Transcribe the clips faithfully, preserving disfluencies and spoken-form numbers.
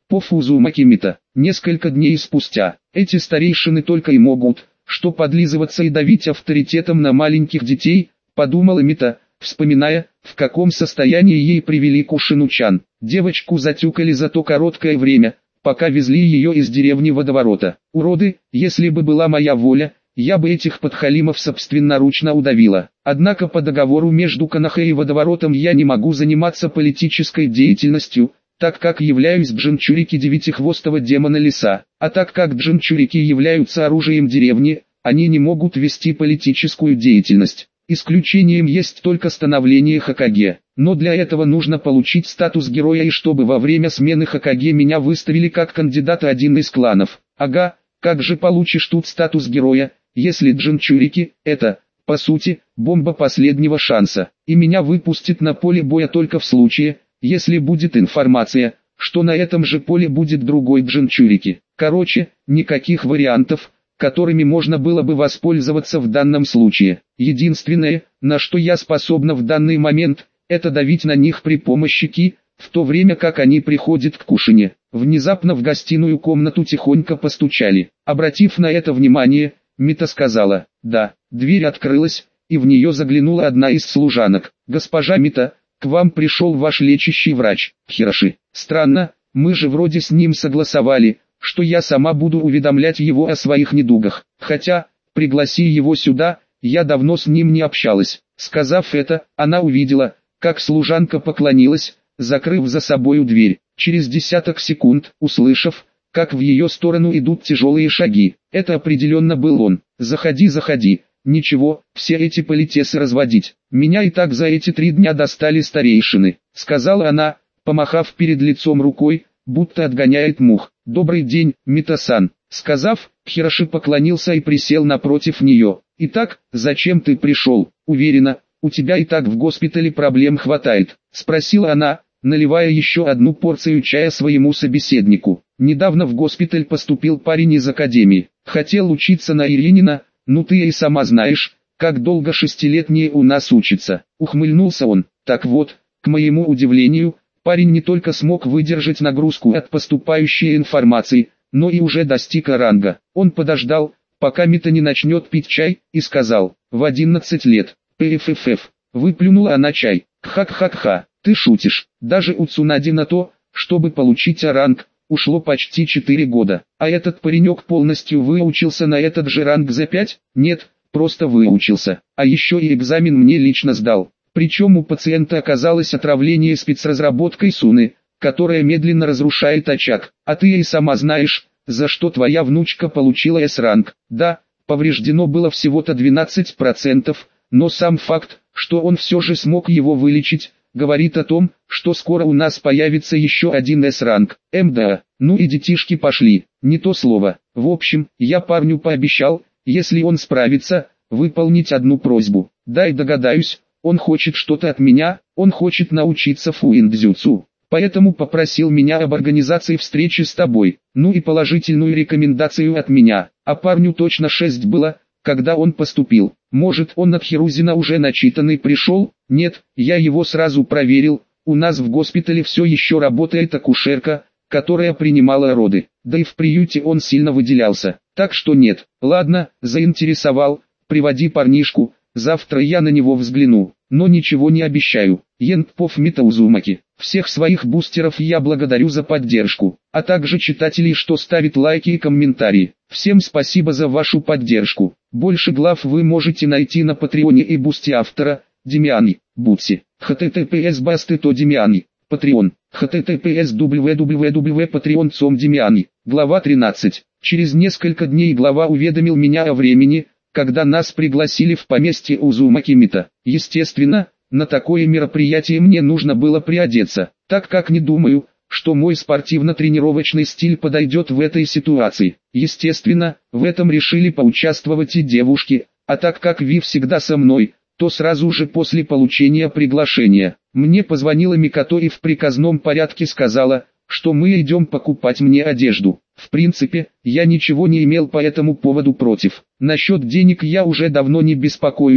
Пов Узумаки Мита. Несколько дней спустя, эти старейшины только и могут, что подлизываться и давить авторитетом на маленьких детей, подумала Мита, вспоминая, в каком состоянии ей привели Кушину-чан. Девочку затюкали за то короткое время, пока везли ее из деревни Водоворота. Уроды, если бы была моя воля, я бы этих подхалимов собственноручно удавила. Однако по договору между Канахэ и Водоворотом я не могу заниматься политической деятельностью, так как являюсь джинчурики девятихвостого демона леса. А так как джинчурики являются оружием деревни, они не могут вести политическую деятельность. Исключением есть только становление Хокаге. Но для этого нужно получить статус героя и чтобы во время смены Хокаге меня выставили как кандидата один из кланов. Ага, как же получишь тут статус героя, если джинчурики – это, по сути, бомба последнего шанса, и меня выпустят на поле боя только в случае, если будет информация, что на этом же поле будет другой джинчурики. Короче, никаких вариантов, которыми можно было бы воспользоваться в данном случае. Единственное, на что я способна в данный момент, это давить на них при помощи ки, в то время как они приходят к Кушине. Внезапно в гостиную комнату тихонько постучали. Обратив на это внимание, Мита сказала «да». Дверь открылась, и в нее заглянула одна из служанок. «Госпожа Мита, к вам пришел ваш лечащий врач, Хироши. Странно, мы же вроде с ним согласовали, что я сама буду уведомлять его о своих недугах. Хотя, пригласи его сюда, я давно с ним не общалась». Сказав это, она увидела, как служанка поклонилась, закрыв за собою дверь. Через десяток секунд, услышав, как в ее сторону идут тяжелые шаги, это определенно был он. «Заходи, заходи. Ничего, все эти политесы разводить. Меня и так за эти три дня достали старейшины», — сказала она, помахав перед лицом рукой, будто отгоняет мух. «Добрый день, Мита-сан», — сказав, Хироши поклонился и присел напротив нее. «Итак, зачем ты пришел? Уверена, у тебя и так в госпитале проблем хватает», — спросила она, наливая еще одну порцию чая своему собеседнику. «Недавно в госпиталь поступил парень из академии. Хотел учиться на Иринина, ну ты и сама знаешь, как долго шестилетние у нас учатся». Ухмыльнулся он. Так вот, к моему удивлению, парень не только смог выдержать нагрузку от поступающей информации, но и уже достиг ранга. Он подождал, пока Мита не начнет пить чай, и сказал: «В одиннадцать лет, пффф». Выплюнула она чай. «Хак-хак-ха, ты шутишь. Даже у Цунади на то, чтобы получить ранг, ушло почти четыре года. А этот паренек полностью выучился на этот же ранг за пять? Нет, просто выучился. А еще и экзамен мне лично сдал. Причем у пациента оказалось отравление спецразработкой Суны, которая медленно разрушает очаг. А ты и сама знаешь, за что твоя внучка получила эс-ранг. Да, повреждено было всего-то двенадцать процентов, но сам факт, что он все же смог его вылечить, говорит о том, что скоро у нас появится еще один эс-ранг. МДА, ну и детишки пошли, не то слово. В общем, я парню пообещал, если он справится, выполнить одну просьбу. Дай догадаюсь, он хочет что-то от меня, он хочет научиться фуиндзюцу. Поэтому попросил меня об организации встречи с тобой, ну и положительную рекомендацию от меня. А парню точно шесть было, когда он поступил. Может, он от Хирузина уже начитанный пришел? Нет, я его сразу проверил. У нас в госпитале все еще работает акушерка, которая принимала роды. Да и в приюте он сильно выделялся. Так что нет. Ладно, заинтересовал. Приводи парнишку. Завтра я на него взгляну. Но ничего не обещаю. Ентпов Мита Узумаки. Всех своих бустеров я благодарю за поддержку, а также читателей, что ставят лайки и комментарии. Всем спасибо за вашу поддержку. Больше глав вы можете найти на Патреоне и Бусти автора, Демиани, Бутси. https басты то Демиани, Patreon, https www patreon точка com Демиани. Глава тринадцать. Через несколько дней глава уведомил меня о времени, когда нас пригласили в поместье Узумаки Мита. Естественно, на такое мероприятие мне нужно было приодеться, так как не думаю, что мой спортивно-тренировочный стиль подойдет в этой ситуации. Естественно, в этом решили поучаствовать и девушки, а так как Ви всегда со мной, то сразу же после получения приглашения, мне позвонила Микато и в приказном порядке сказала, что мы идем покупать мне одежду. В принципе, я ничего не имел по этому поводу против. Насчет денег я уже давно не беспокоюсь,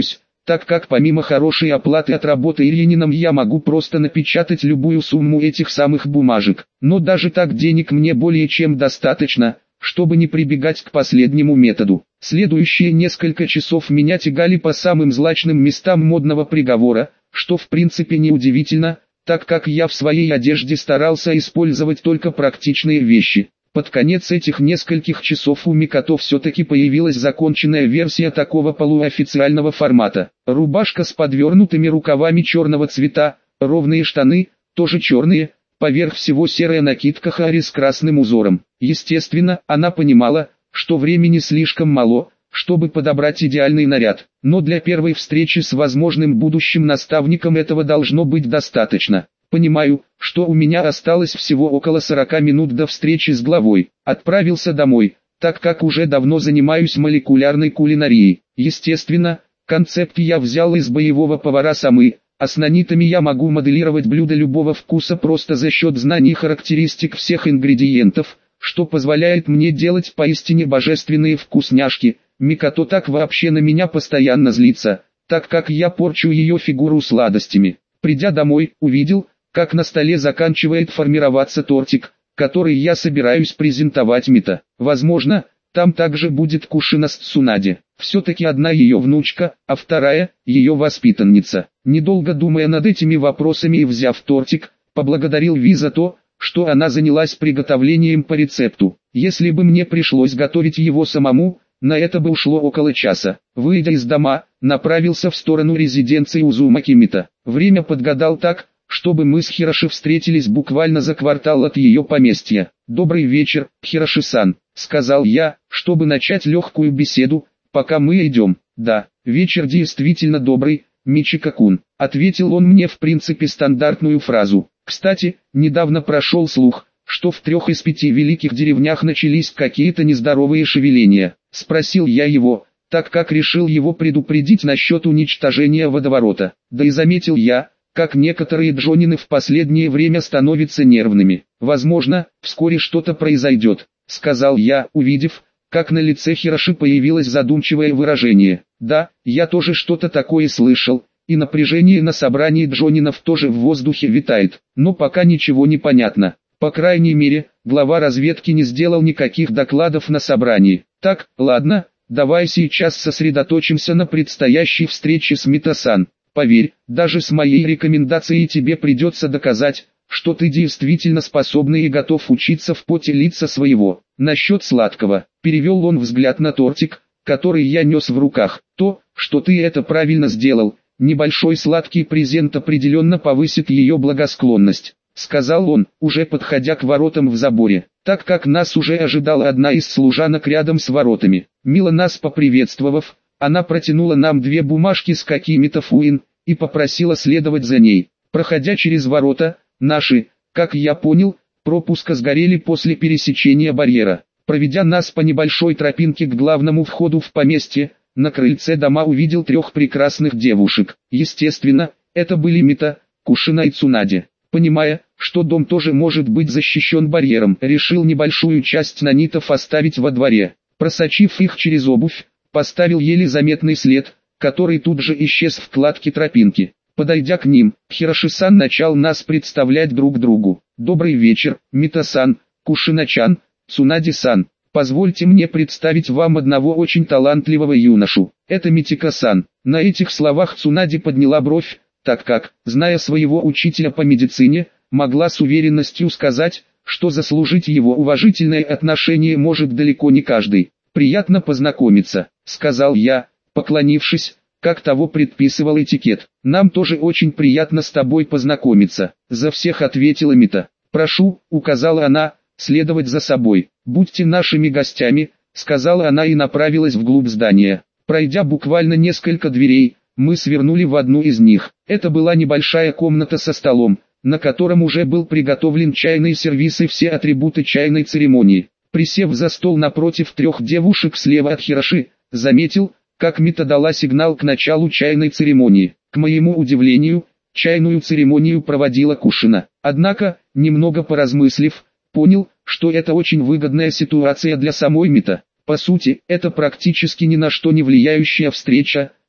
так как помимо хорошей оплаты от работы Ильинином я могу просто напечатать любую сумму этих самых бумажек. Но даже так денег мне более чем достаточно, чтобы не прибегать к последнему методу. Следующие несколько часов меня тягали по самым злачным местам модного приговора, что в принципе неудивительно, так как я в своей одежде старался использовать только практичные вещи. Под конец этих нескольких часов у Микото все-таки появилась законченная версия такого полуофициального формата. Рубашка с подвернутыми рукавами черного цвета, ровные штаны, тоже черные, поверх всего серая накидка хари с красным узором. Естественно, она понимала, что времени слишком мало, чтобы подобрать идеальный наряд. Но для первой встречи с возможным будущим наставником этого должно быть достаточно. Понимаю, что у меня осталось всего около сорока минут до встречи с главой. Отправился домой, так как уже давно занимаюсь молекулярной кулинарией. Естественно, концепт я взял из боевого повара Самы, а с нанитами я могу моделировать блюда любого вкуса просто за счет знаний характеристик всех ингредиентов, что позволяет мне делать поистине божественные вкусняшки. Микото так вообще на меня постоянно злится, так как я порчу ее фигуру сладостями. Придя домой, увидел, как на столе заканчивает формироваться тортик, который я собираюсь презентовать Мито. Возможно, там также будет Кушина с Цунаде. Все-таки одна ее внучка, а вторая – ее воспитанница. Недолго думая над этими вопросами и взяв тортик, поблагодарил Ви за то, что она занялась приготовлением по рецепту. Если бы мне пришлось готовить его самому, на это бы ушло около часа. Выйдя из дома, направился в сторону резиденции Узумаки Мито. Время подгадал так, чтобы мы с Хироши встретились буквально за квартал от ее поместья. «Добрый вечер, Хироши-сан», — сказал я, чтобы начать легкую беседу, пока мы идем. «Да, вечер действительно добрый, Мичико-кун», — ответил он мне в принципе стандартную фразу. Кстати, недавно прошел слух, что в трех из пяти великих деревнях начались какие-то нездоровые шевеления. Спросил я его, так как решил его предупредить насчет уничтожения водоворота. Да и заметил я, как некоторые джонины в последнее время становятся нервными. «Возможно, вскоре что-то произойдет», — сказал я, увидев, как на лице Хироши появилось задумчивое выражение. «Да, я тоже что-то такое слышал, и напряжение на собрании джонинов тоже в воздухе витает, но пока ничего не понятно. По крайней мере, глава разведки не сделал никаких докладов на собрании. Так, ладно, давай сейчас сосредоточимся на предстоящей встрече с Мито-сан. Поверь, даже с моей рекомендацией тебе придется доказать, что ты действительно способный и готов учиться в поте лица своего. Насчет сладкого», — перевел он взгляд на тортик, который я нес в руках. «То, что ты это правильно сделал, небольшой сладкий презент определенно повысит ее благосклонность», — сказал он, уже подходя к воротам в заборе, так как нас уже ожидала одна из служанок рядом с воротами. Мило нас поприветствовав, она протянула нам две бумажки с какими-то фуин, и попросила следовать за ней. Проходя через ворота, наши, как я понял, пропуска сгорели после пересечения барьера. Проведя нас по небольшой тропинке к главному входу в поместье, на крыльце дома увидел трех прекрасных девушек. Естественно, это были Мито, Кушина и Цунаде. Понимая, что дом тоже может быть защищен барьером, решил небольшую часть нанитов оставить во дворе. Просочив их через обувь, поставил еле заметный след, который тут же исчез в кладке тропинки. Подойдя к ним, Хироши-сан начал нас представлять друг другу. «Добрый вечер, Мито-сан, Кушина-чан, Цунаде-сан. Позвольте мне представить вам одного очень талантливого юношу. Это Митика-сан». На этих словах Цунаде подняла бровь, так как, зная своего учителя по медицине, могла с уверенностью сказать, что заслужить его уважительное отношение может далеко не каждый. «Приятно познакомиться», — сказал я, поклонившись, как того предписывал этикет. «Нам тоже очень приятно с тобой познакомиться», — за всех ответила Мито. «Прошу», — указала она, — «следовать за собой. Будьте нашими гостями», — сказала она и направилась вглубь здания. Пройдя буквально несколько дверей, мы свернули в одну из них. Это была небольшая комната со столом, на котором уже был приготовлен чайный сервиз и все атрибуты чайной церемонии. Присев за стол напротив трех девушек слева от Хироши, заметил, как Мито дала сигнал к началу чайной церемонии. К моему удивлению, чайную церемонию проводила Кушина. Однако, немного поразмыслив, понял, что это очень выгодная ситуация для самой Мито. По сути, это практически ни на что не влияющая встреча,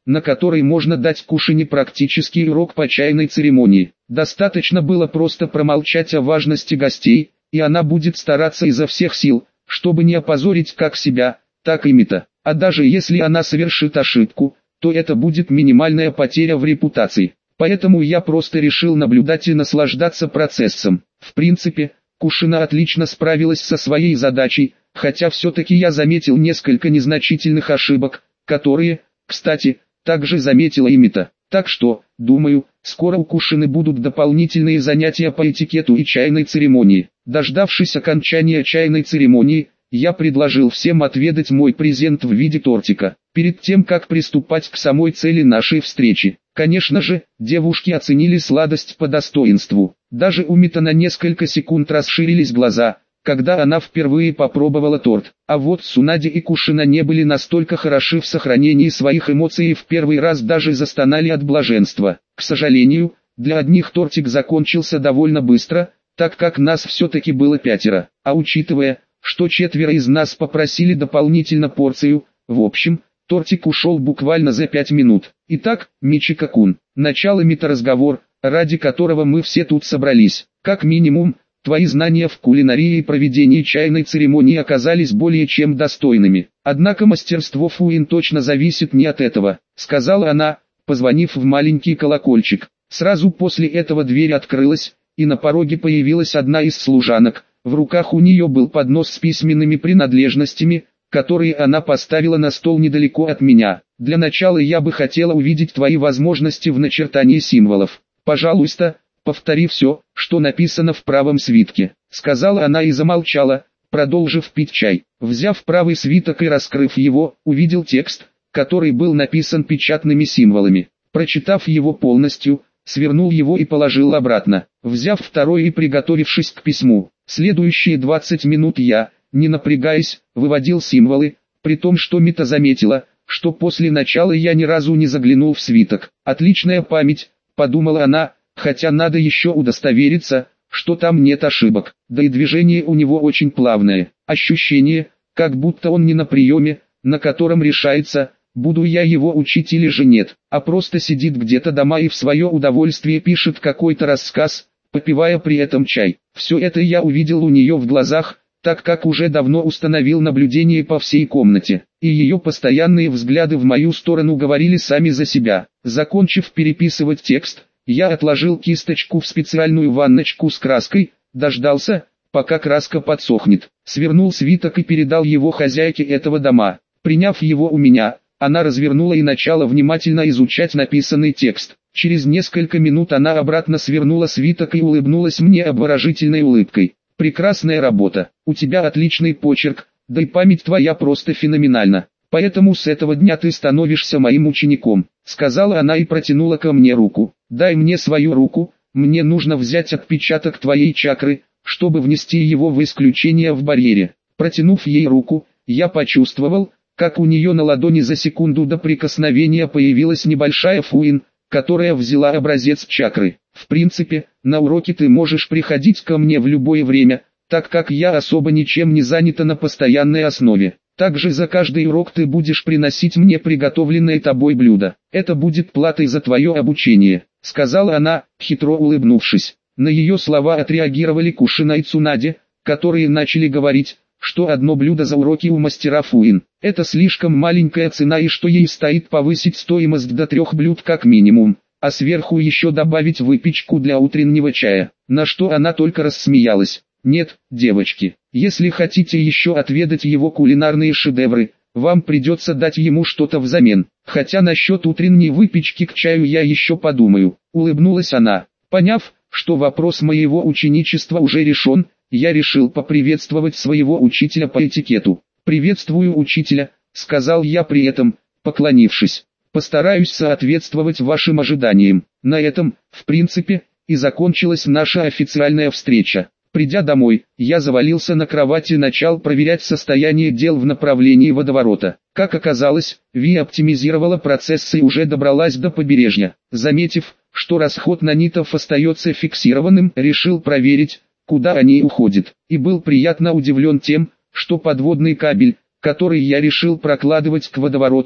на которой можно дать Кушине практический урок по чайной церемонии. Достаточно было просто промолчать о важности гостей, и она будет стараться изо всех сил, чтобы не опозорить как себя, так и Мита. А даже если она совершит ошибку, то это будет минимальная потеря в репутации. Поэтому я просто решил наблюдать и наслаждаться процессом. В принципе, Кушина отлично справилась со своей задачей, хотя все-таки я заметил несколько незначительных ошибок, которые, кстати, также заметила и Мита. Так что, думаю, скоро у Кушины будут дополнительные занятия по этикету и чайной церемонии. Дождавшись окончания чайной церемонии, я предложил всем отведать мой презент в виде тортика, перед тем как приступать к самой цели нашей встречи. Конечно же, девушки оценили сладость по достоинству. Даже у Мита на несколько секунд расширились глаза, когда она впервые попробовала торт. А вот Сунади и Кушина не были настолько хороши в сохранении своих эмоций и в первый раз даже застонали от блаженства. К сожалению, для одних тортик закончился довольно быстро, так как нас все-таки было пятеро. А учитывая, что четверо из нас попросили дополнительно порцию, в общем, тортик ушел буквально за пять минут. Итак, Мичико-кун, начало мета-разговор, ради которого мы все тут собрались. Как минимум, твои знания в кулинарии и проведении чайной церемонии оказались более чем достойными. Однако мастерство Фуин точно зависит не от этого, сказала она, позвонив в маленький колокольчик. Сразу после этого дверь открылась, и на пороге появилась одна из служанок. В руках у нее был поднос с письменными принадлежностями, которые она поставила на стол недалеко от меня. Для начала я бы хотела увидеть твои возможности в начертании символов. Пожалуйста, повтори все, что написано в правом свитке, сказала она и замолчала, продолжив пить чай. Взяв правый свиток и раскрыв его, увидел текст, который был написан печатными символами. Прочитав его полностью, свернул его и положил обратно. Взяв второй и приготовившись к письму, следующие двадцать минут я, не напрягаясь, выводил символы, при том, что Мита заметила, что после начала я ни разу не заглянул в свиток. Отличная память, подумала она, хотя надо еще удостовериться, что там нет ошибок. Да и движение у него очень плавное. Ощущение, как будто он не на приеме, на котором решается, буду я его учить или же нет, а просто сидит где-то дома и в свое удовольствие пишет какой-то рассказ, попивая при этом чай. Все это я увидел у нее в глазах, так как уже давно установил наблюдение по всей комнате, и ее постоянные взгляды в мою сторону говорили сами за себя. Закончив переписывать текст, я отложил кисточку в специальную ванночку с краской, дождался, пока краска подсохнет, свернул свиток и передал его хозяйке этого дома. Приняв его у меня, она развернула и начала внимательно изучать написанный текст. Через несколько минут она обратно свернула свиток и улыбнулась мне обворожительной улыбкой. «Прекрасная работа, у тебя отличный почерк, да и память твоя просто феноменальна. Поэтому с этого дня ты становишься моим учеником», — сказала она и протянула ко мне руку. «Дай мне свою руку, мне нужно взять отпечаток твоей чакры, чтобы внести его в исключение в барьере». Протянув ей руку, я почувствовал, как у нее на ладони за секунду до прикосновения появилась небольшая Фуин, которая взяла образец чакры. В принципе, на уроки ты можешь приходить ко мне в любое время, так как я особо ничем не занята на постоянной основе. Также за каждый урок ты будешь приносить мне приготовленное тобой блюдо. Это будет платой за твое обучение, сказала она, хитро улыбнувшись. На ее слова отреагировали Кушина и Цунади, которые начали говорить, что одно блюдо за уроки у мастера Фуин – это слишком маленькая цена и что ей стоит повысить стоимость до трех блюд как минимум, а сверху еще добавить выпечку для утреннего чая, на что она только рассмеялась. «Нет, девочки, если хотите еще отведать его кулинарные шедевры, вам придется дать ему что-то взамен, хотя насчет утренней выпечки к чаю я еще подумаю», — улыбнулась она. Поняв, что вопрос моего ученичества уже решен, я решил поприветствовать своего учителя по этикету. «Приветствую учителя», — сказал я при этом, поклонившись. «Постараюсь соответствовать вашим ожиданиям». На этом, в принципе, и закончилась наша официальная встреча. Придя домой, я завалился на кровать и начал проверять состояние дел в направлении водоворота. Как оказалось, Ви оптимизировала процессы и уже добралась до побережья. Заметив, что расход нанитов остается фиксированным, решил проверить, куда они уходят. И был приятно удивлен тем, что подводный кабель, который я решил прокладывать к водовороту,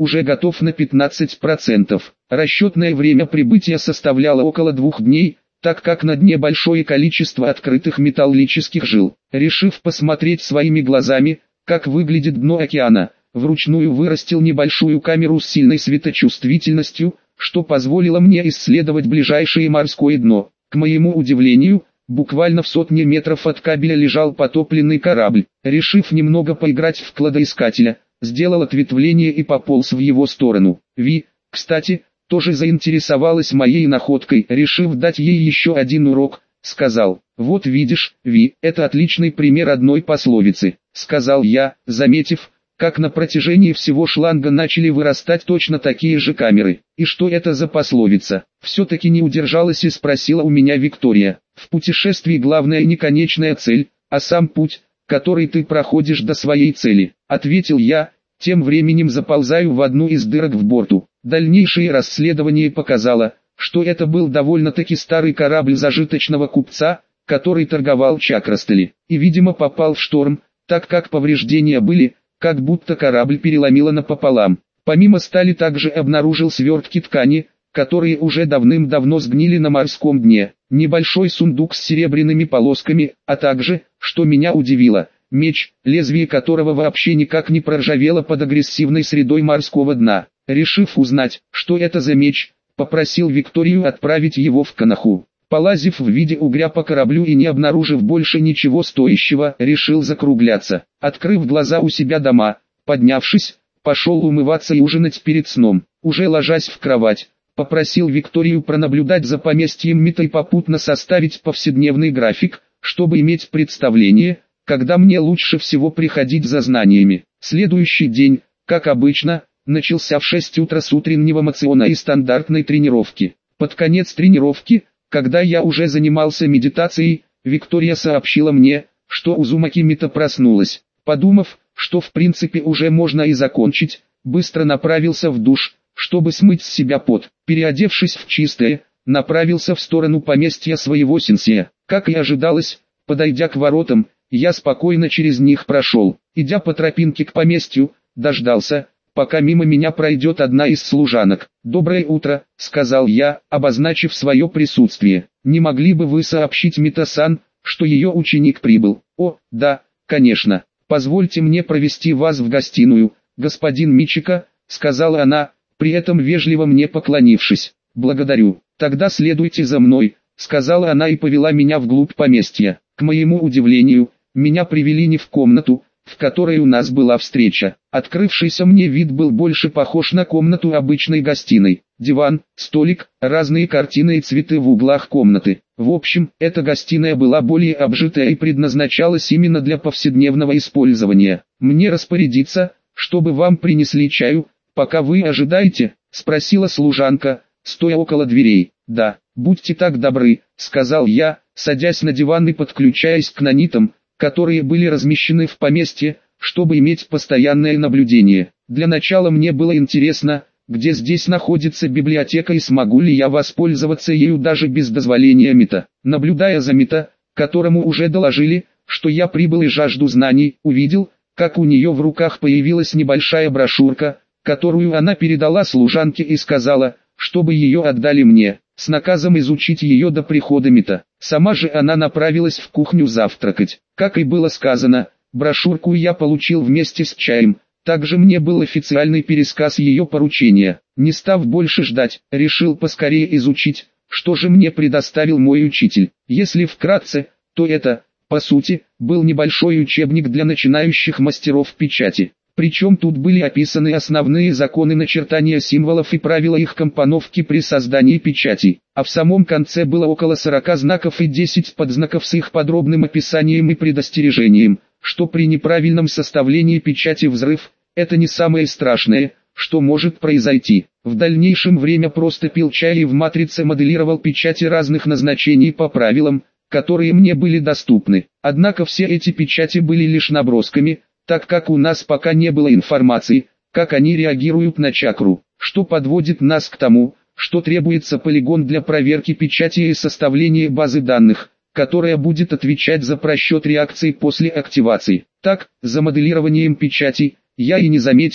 уже готов на пятнадцать процентов. Расчетное время прибытия составляло около двух дней, так как на дне большое количество открытых металлических жил. Решив посмотреть своими глазами, как выглядит дно океана, вручную вырастил небольшую камеру с сильной светочувствительностью, что позволило мне исследовать ближайшее морское дно. К моему удивлению, буквально в сотне метров от кабеля лежал потопленный корабль. Решив немного поиграть в кладоискателя, сделал ответвление и пополз в его сторону. Ви, кстати, тоже заинтересовалась моей находкой. Решив дать ей еще один урок, сказал: «Вот видишь, Ви, это отличный пример одной пословицы», — сказал я, заметив, как на протяжении всего шланга начали вырастать точно такие же камеры. «И что это за пословица?» Все-таки не удержалась и спросила у меня Виктория. «В путешествии главная не конечная цель, а сам путь, который ты проходишь до своей цели», — ответил я, тем временем заползаю в одну из дырок в борту. Дальнейшее расследование показало, что это был довольно-таки старый корабль зажиточного купца, который торговал чакрастали, и видимо попал в шторм, так как повреждения были, как будто корабль переломило напополам. Помимо стали также обнаружил свертки ткани, которые уже давным-давно сгнили на морском дне, небольшой сундук с серебряными полосками, а также, что меня удивило, меч, лезвие которого вообще никак не проржавело под агрессивной средой морского дна. Решив узнать, что это за меч, попросил Викторию отправить его в Канаху. Полазив в виде угря по кораблю и не обнаружив больше ничего стоящего, решил закругляться. Открыв глаза у себя дома, поднявшись, пошел умываться и ужинать перед сном. Уже ложась в кровать, попросил Викторию пронаблюдать за поместьем Мита и попутно составить повседневный график, чтобы иметь представление, когда мне лучше всего приходить за знаниями. Следующий день, как обычно, начался в шесть утра с утреннего мациона и стандартной тренировки. Под конец тренировки, когда я уже занимался медитацией, Виктория сообщила мне, что Узумаки Мита проснулась. Подумав, что в принципе уже можно и закончить, быстро направился в душ, чтобы смыть с себя пот. Переодевшись в чистое, направился в сторону поместья своего сенсея. Как и ожидалось, подойдя к воротам, я спокойно через них прошел. Идя по тропинке к поместью, дождался, пока мимо меня пройдет одна из служанок. «Доброе утро», — сказал я, обозначив свое присутствие. «Не могли бы вы сообщить Мита-сан, что ее ученик прибыл?» «О, да, конечно. Позвольте мне провести вас в гостиную, господин Мичика», — сказала она, при этом вежливо мне поклонившись. «Благодарю. Тогда следуйте за мной», — сказала она и повела меня вглубь поместья. К моему удивлению, меня привели не в комнату, в которой у нас была встреча. Открывшийся мне вид был больше похож на комнату обычной гостиной. Диван, столик, разные картины и цветы в углах комнаты. В общем, эта гостиная была более обжитая и предназначалась именно для повседневного использования. «Мне распорядиться, чтобы вам принесли чаю, пока вы ожидаете?» — спросила служанка, стоя около дверей. «Да, будьте так добры», — сказал я, садясь на диван и подключаясь к нанитам, которые были размещены в поместье, чтобы иметь постоянное наблюдение. Для начала мне было интересно, где здесь находится библиотека и смогу ли я воспользоваться ею даже без дозволения Мита. Наблюдая за Мита, которому уже доложили, что я прибыл и жажду знаний, увидел, как у нее в руках появилась небольшая брошюрка, которую она передала служанке и сказала, чтобы ее отдали мне, с наказом изучить ее до прихода Мита. Сама же она направилась в кухню завтракать. Как и было сказано, брошюрку я получил вместе с чаем. Также мне был официальный пересказ ее поручения. Не став больше ждать, решил поскорее изучить, что же мне предоставил мой учитель. Если вкратце, то это, по сути, был небольшой учебник для начинающих мастеров печати. Причем тут были описаны основные законы начертания символов и правила их компоновки при создании печатей. А в самом конце было около сорока знаков и десять подзнаков с их подробным описанием и предостережением, что при неправильном составлении печати взрыв – это не самое страшное, что может произойти. В дальнейшем время просто пил чай и в матрице моделировал печати разных назначений по правилам, которые мне были доступны. Однако все эти печати были лишь набросками, так как у нас пока не было информации, как они реагируют на чакру, что подводит нас к тому, что требуется полигон для проверки печати и составления базы данных, которая будет отвечать за просчет реакций после активации. Так, за моделированием печати, я и не заметил,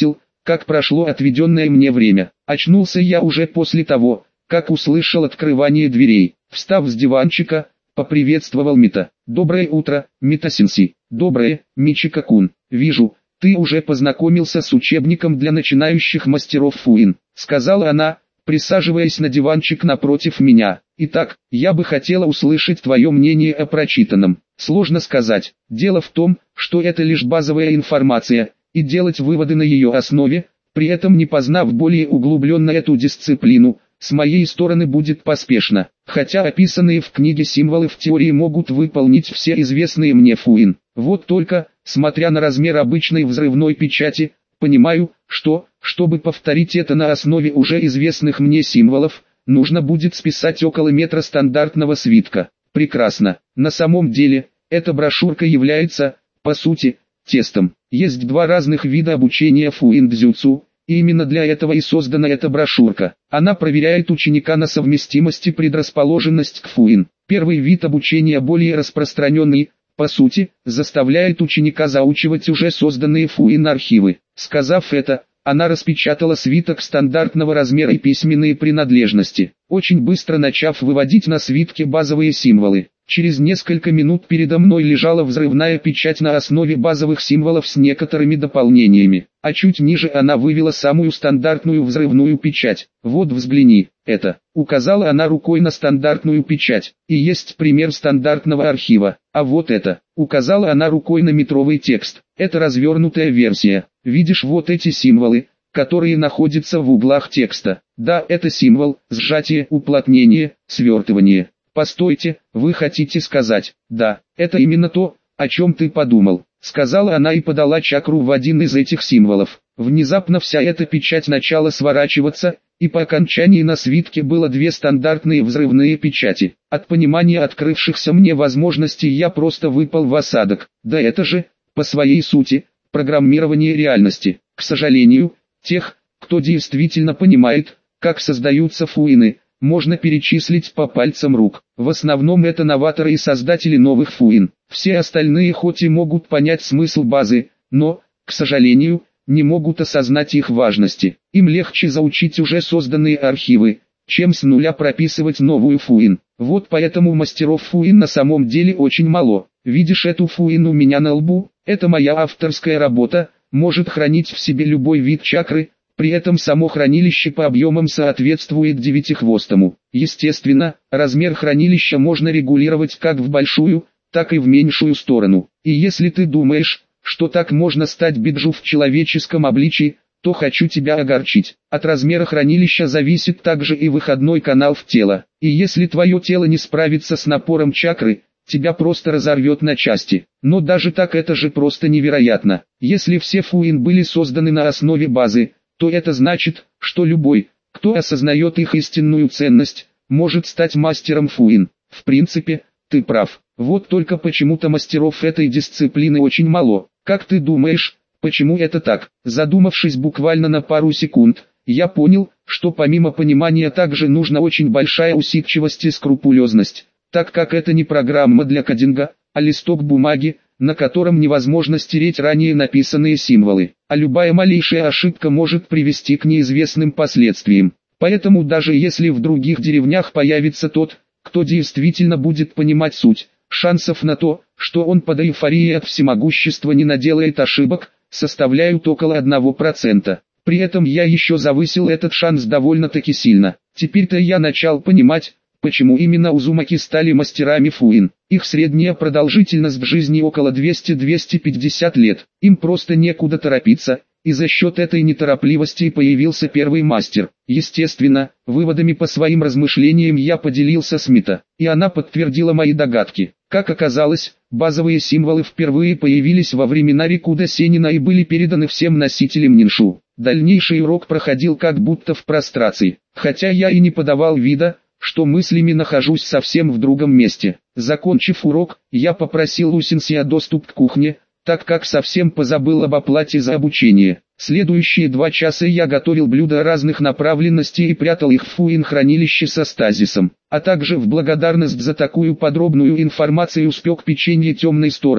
как прошло отведенное мне время. Очнулся я уже после того, как услышал открывание дверей. Встав с диванчика, поприветствовал Мита. «Доброе утро, Мита-сенси». «Доброе, Мичика-кун. Вижу, ты уже познакомился с учебником для начинающих мастеров фуин», сказала она, присаживаясь на диванчик напротив меня. «Итак, я бы хотела услышать твое мнение о прочитанном». Сложно сказать. Дело в том, что это лишь базовая информация, и делать выводы на ее основе, при этом не познав более углубленно эту дисциплину, с моей стороны будет поспешно. Хотя описанные в книге символы в теории могут выполнить все известные мне фуин. Вот только, смотря на размер обычной взрывной печати, понимаю, что, чтобы повторить это на основе уже известных мне символов, нужно будет списать около метра стандартного свитка. Прекрасно. На самом деле, эта брошюрка является, по сути, тестом. Есть два разных вида обучения фуин-дзюцу, и именно для этого и создана эта брошюрка. Она проверяет ученика на совместимость и предрасположенность к фуин. Первый вид обучения более распространенный, по сути, заставляет ученика заучивать уже созданные фуин-архивы. Сказав это, она распечатала свиток стандартного размера и письменные принадлежности, очень быстро начав выводить на свитке базовые символы. Через несколько минут передо мной лежала взрывная печать на основе базовых символов с некоторыми дополнениями, а чуть ниже она вывела самую стандартную взрывную печать. «Вот взгляни, это», указала она рукой на стандартную печать, и есть пример стандартного архива, а вот это, указала она рукой на метровый текст, это развернутая версия. Видишь вот эти символы, которые находятся в углах текста? Да, это символ, сжатие, уплотнение, свертывание. «Постойте, вы хотите сказать?» «Да, это именно то, о чем ты подумал», сказала она и подала чакру в один из этих символов. Внезапно вся эта печать начала сворачиваться, и по окончании на свитке было две стандартные взрывные печати. От понимания открывшихся мне возможностей я просто выпал в осадок. Да это же, по своей сути, программирование реальности. К сожалению, тех, кто действительно понимает, как создаются фуины, можно перечислить по пальцам рук. В основном это новаторы и создатели новых фуин. Все остальные хоть и могут понять смысл базы, но, к сожалению, не могут осознать их важности. Им легче заучить уже созданные архивы, чем с нуля прописывать новую фуин. Вот поэтому мастеров фуин на самом деле очень мало. Видишь эту фуин у меня на лбу? Это моя авторская работа, может хранить в себе любой вид чакры. При этом само хранилище по объемам соответствует девятихвостому. Естественно, размер хранилища можно регулировать как в большую, так и в меньшую сторону. И если ты думаешь, что так можно стать биджу в человеческом обличии, то хочу тебя огорчить. От размера хранилища зависит также и выходной канал в тело. И если твое тело не справится с напором чакры, тебя просто разорвет на части. Но даже так это же просто невероятно. Если все фуин были созданы на основе базы, то это значит, что любой, кто осознает их истинную ценность, может стать мастером фуин. В принципе, ты прав. Вот только почему-то мастеров этой дисциплины очень мало. Как ты думаешь, почему это так? Задумавшись буквально на пару секунд, я понял, что помимо понимания также нужна очень большая усидчивость и скрупулезность, так как это не программа для кодинга, а листок бумаги, на котором невозможно стереть ранее написанные символы, а любая малейшая ошибка может привести к неизвестным последствиям. Поэтому даже если в других деревнях появится тот, кто действительно будет понимать суть, шансов на то, что он под эйфорией от всемогущества не наделает ошибок, составляют около одного процента. При этом я еще завысил этот шанс довольно-таки сильно. Теперь-то я начал понимать, почему именно узумаки стали мастерами фуин. Их средняя продолжительность в жизни около двухсот-двухсот пятидесяти лет. Им просто некуда торопиться, и за счет этой неторопливости и появился первый мастер. Естественно, выводами по своим размышлениям я поделился с Мита, и она подтвердила мои догадки. Как оказалось, базовые символы впервые появились во времена Рикуда Сенина и были переданы всем носителям ниншу. Дальнейший урок проходил как будто в прострации, хотя я и не подавал вида, что мыслями нахожусь совсем в другом месте. Закончив урок, я попросил у сенсея доступ к кухне, так как совсем позабыл об оплате за обучение. Следующие два часа я готовил блюда разных направленностей и прятал их в фуин-хранилище со стазисом, а также в благодарность за такую подробную информацию испек печенье темной стороны,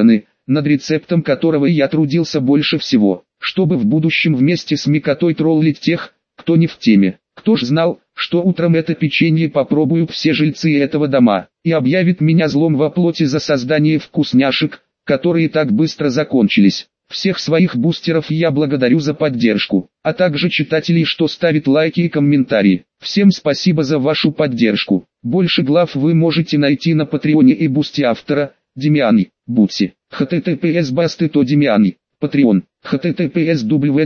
над рецептом которого я трудился больше всего, чтобы в будущем вместе с Микотой троллить тех, кто не в теме. Кто ж знал, что утром это печенье попробуют все жильцы этого дома, и объявит меня злом во плоти за создание вкусняшек, которые так быстро закончились. Всех своих бустеров я благодарю за поддержку, а также читателей, что ставят лайки и комментарии. Всем спасибо за вашу поддержку. Больше глав вы можете найти на Патреоне и Бусти автора, Демиани, Бутси. https басты то Демиани, Patreon, https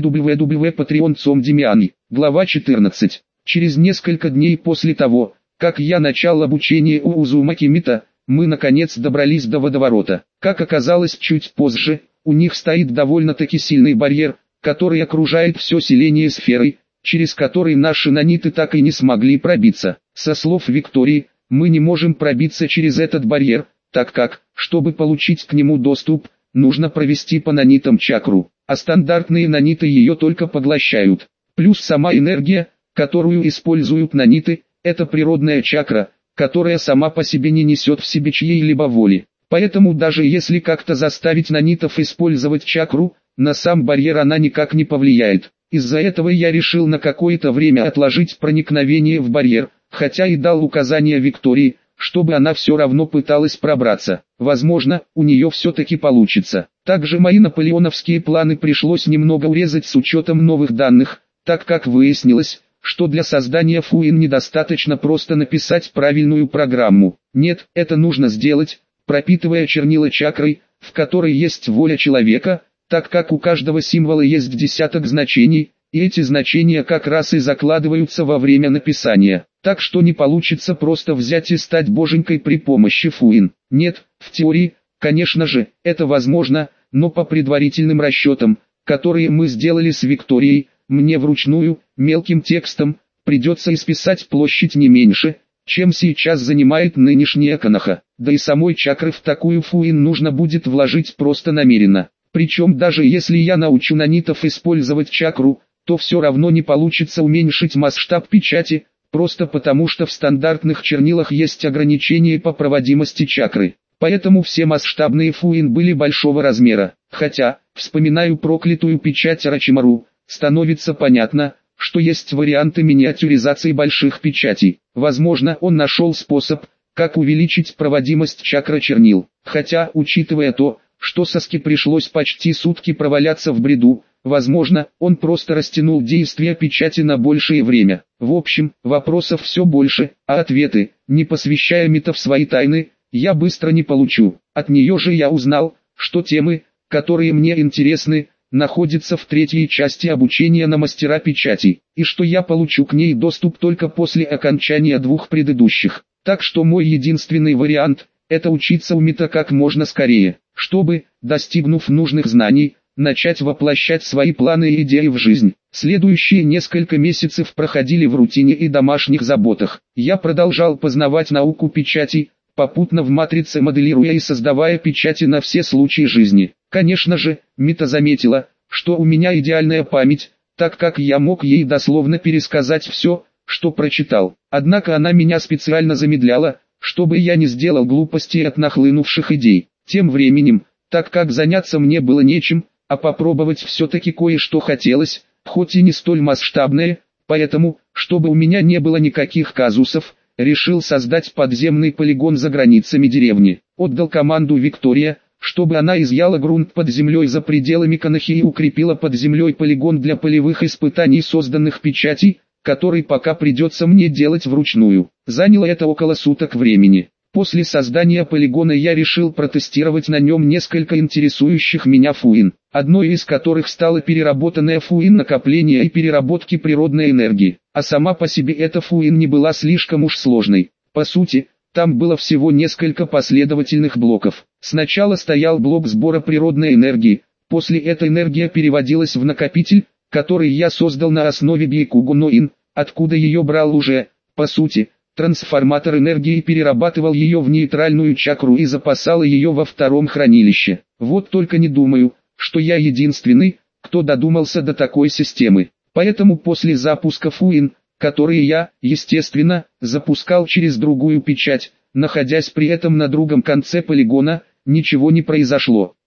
www patreon точка com Демиани. Глава четырнадцать. Через несколько дней после того, как я начал обучение у Узумаки Мита, мы наконец добрались до водоворота. Как оказалось чуть позже, у них стоит довольно-таки сильный барьер, который окружает все селение сферой, через который наши наниты так и не смогли пробиться. Со слов Виктории, мы не можем пробиться через этот барьер, так как, чтобы получить к нему доступ, нужно провести по нанитам чакру, а стандартные наниты ее только поглощают. Плюс сама энергия, которую используют наниты, это природная чакра, которая сама по себе не несет в себе чьей-либо воли. Поэтому даже если как-то заставить нанитов использовать чакру, на сам барьер она никак не повлияет. Из-за этого я решил на какое-то время отложить проникновение в барьер, хотя и дал указание Виктории, чтобы она все равно пыталась пробраться. Возможно, у нее все-таки получится. Также мои наполеоновские планы пришлось немного урезать с учетом новых данных, так как выяснилось, что для создания Фуин недостаточно просто написать правильную программу. Нет, это нужно сделать, пропитывая чернила чакрой, в которой есть воля человека, так как у каждого символа есть десяток значений, и эти значения как раз и закладываются во время написания. Так что не получится просто взять и стать боженькой при помощи Фуин. Нет, в теории, конечно же, это возможно, но по предварительным расчетам, которые мы сделали с Викторией, мне вручную, мелким текстом, придется исписать площадь не меньше, чем сейчас занимает нынешняя Коноха. Да и самой чакры в такую Фуин нужно будет вложить просто намеренно. Причем даже если я научу нанитов использовать чакру, то все равно не получится уменьшить масштаб печати, просто потому что в стандартных чернилах есть ограничения по проводимости чакры. Поэтому все масштабные Фуин были большого размера. Хотя, вспоминаю проклятую печать Орочимару, становится понятно, что есть варианты миниатюризации больших печатей. Возможно, он нашел способ, как увеличить проводимость чакра чернил. Хотя, учитывая то, что Саске пришлось почти сутки проваляться в бреду, возможно, он просто растянул действие печати на большее время. В общем, вопросов все больше, а ответы, не посвящая Мита в свои тайны, я быстро не получу. От нее же я узнал, что темы, которые мне интересны, находятся в третьей части обучения на мастера печати, и что я получу к ней доступ только после окончания двух предыдущих. Так что мой единственный вариант – это учиться у Мита как можно скорее, чтобы, достигнув нужных знаний, начать воплощать свои планы и идеи в жизнь. Следующие несколько месяцев проходили в рутине и домашних заботах. Я продолжал познавать науку печати, попутно в матрице моделируя и создавая печати на все случаи жизни. Конечно же, Мита заметила, что у меня идеальная память, так как я мог ей дословно пересказать все, что прочитал. Однако она меня специально замедляла, чтобы я не сделал глупостей от нахлынувших идей. Тем временем, так как заняться мне было нечем, а попробовать все-таки кое-что хотелось, хоть и не столь масштабное, поэтому, чтобы у меня не было никаких казусов, решил создать подземный полигон за границами деревни. Отдал команду Виктория, чтобы она изъяла грунт под землей за пределами Конохи и укрепила под землей полигон для полевых испытаний созданных печатей, который пока придется мне делать вручную. Заняло это около суток времени. После создания полигона я решил протестировать на нем несколько интересующих меня Фуин, одной из которых стала переработанная Фуин накопления и переработки природной энергии, а сама по себе эта Фуин не была слишком уж сложной. По сути, там было всего несколько последовательных блоков. Сначала стоял блок сбора природной энергии, после эта энергия переводилась в накопитель, который я создал на основе Бейкугу-Ноин, откуда ее брал уже, по сути, трансформатор энергии перерабатывал ее в нейтральную чакру и запасал ее во втором хранилище. Вот только не думаю, что я единственный, кто додумался до такой системы. Поэтому после запуска Фуин, которые я, естественно, запускал через другую печать, находясь при этом на другом конце полигона, ничего не произошло.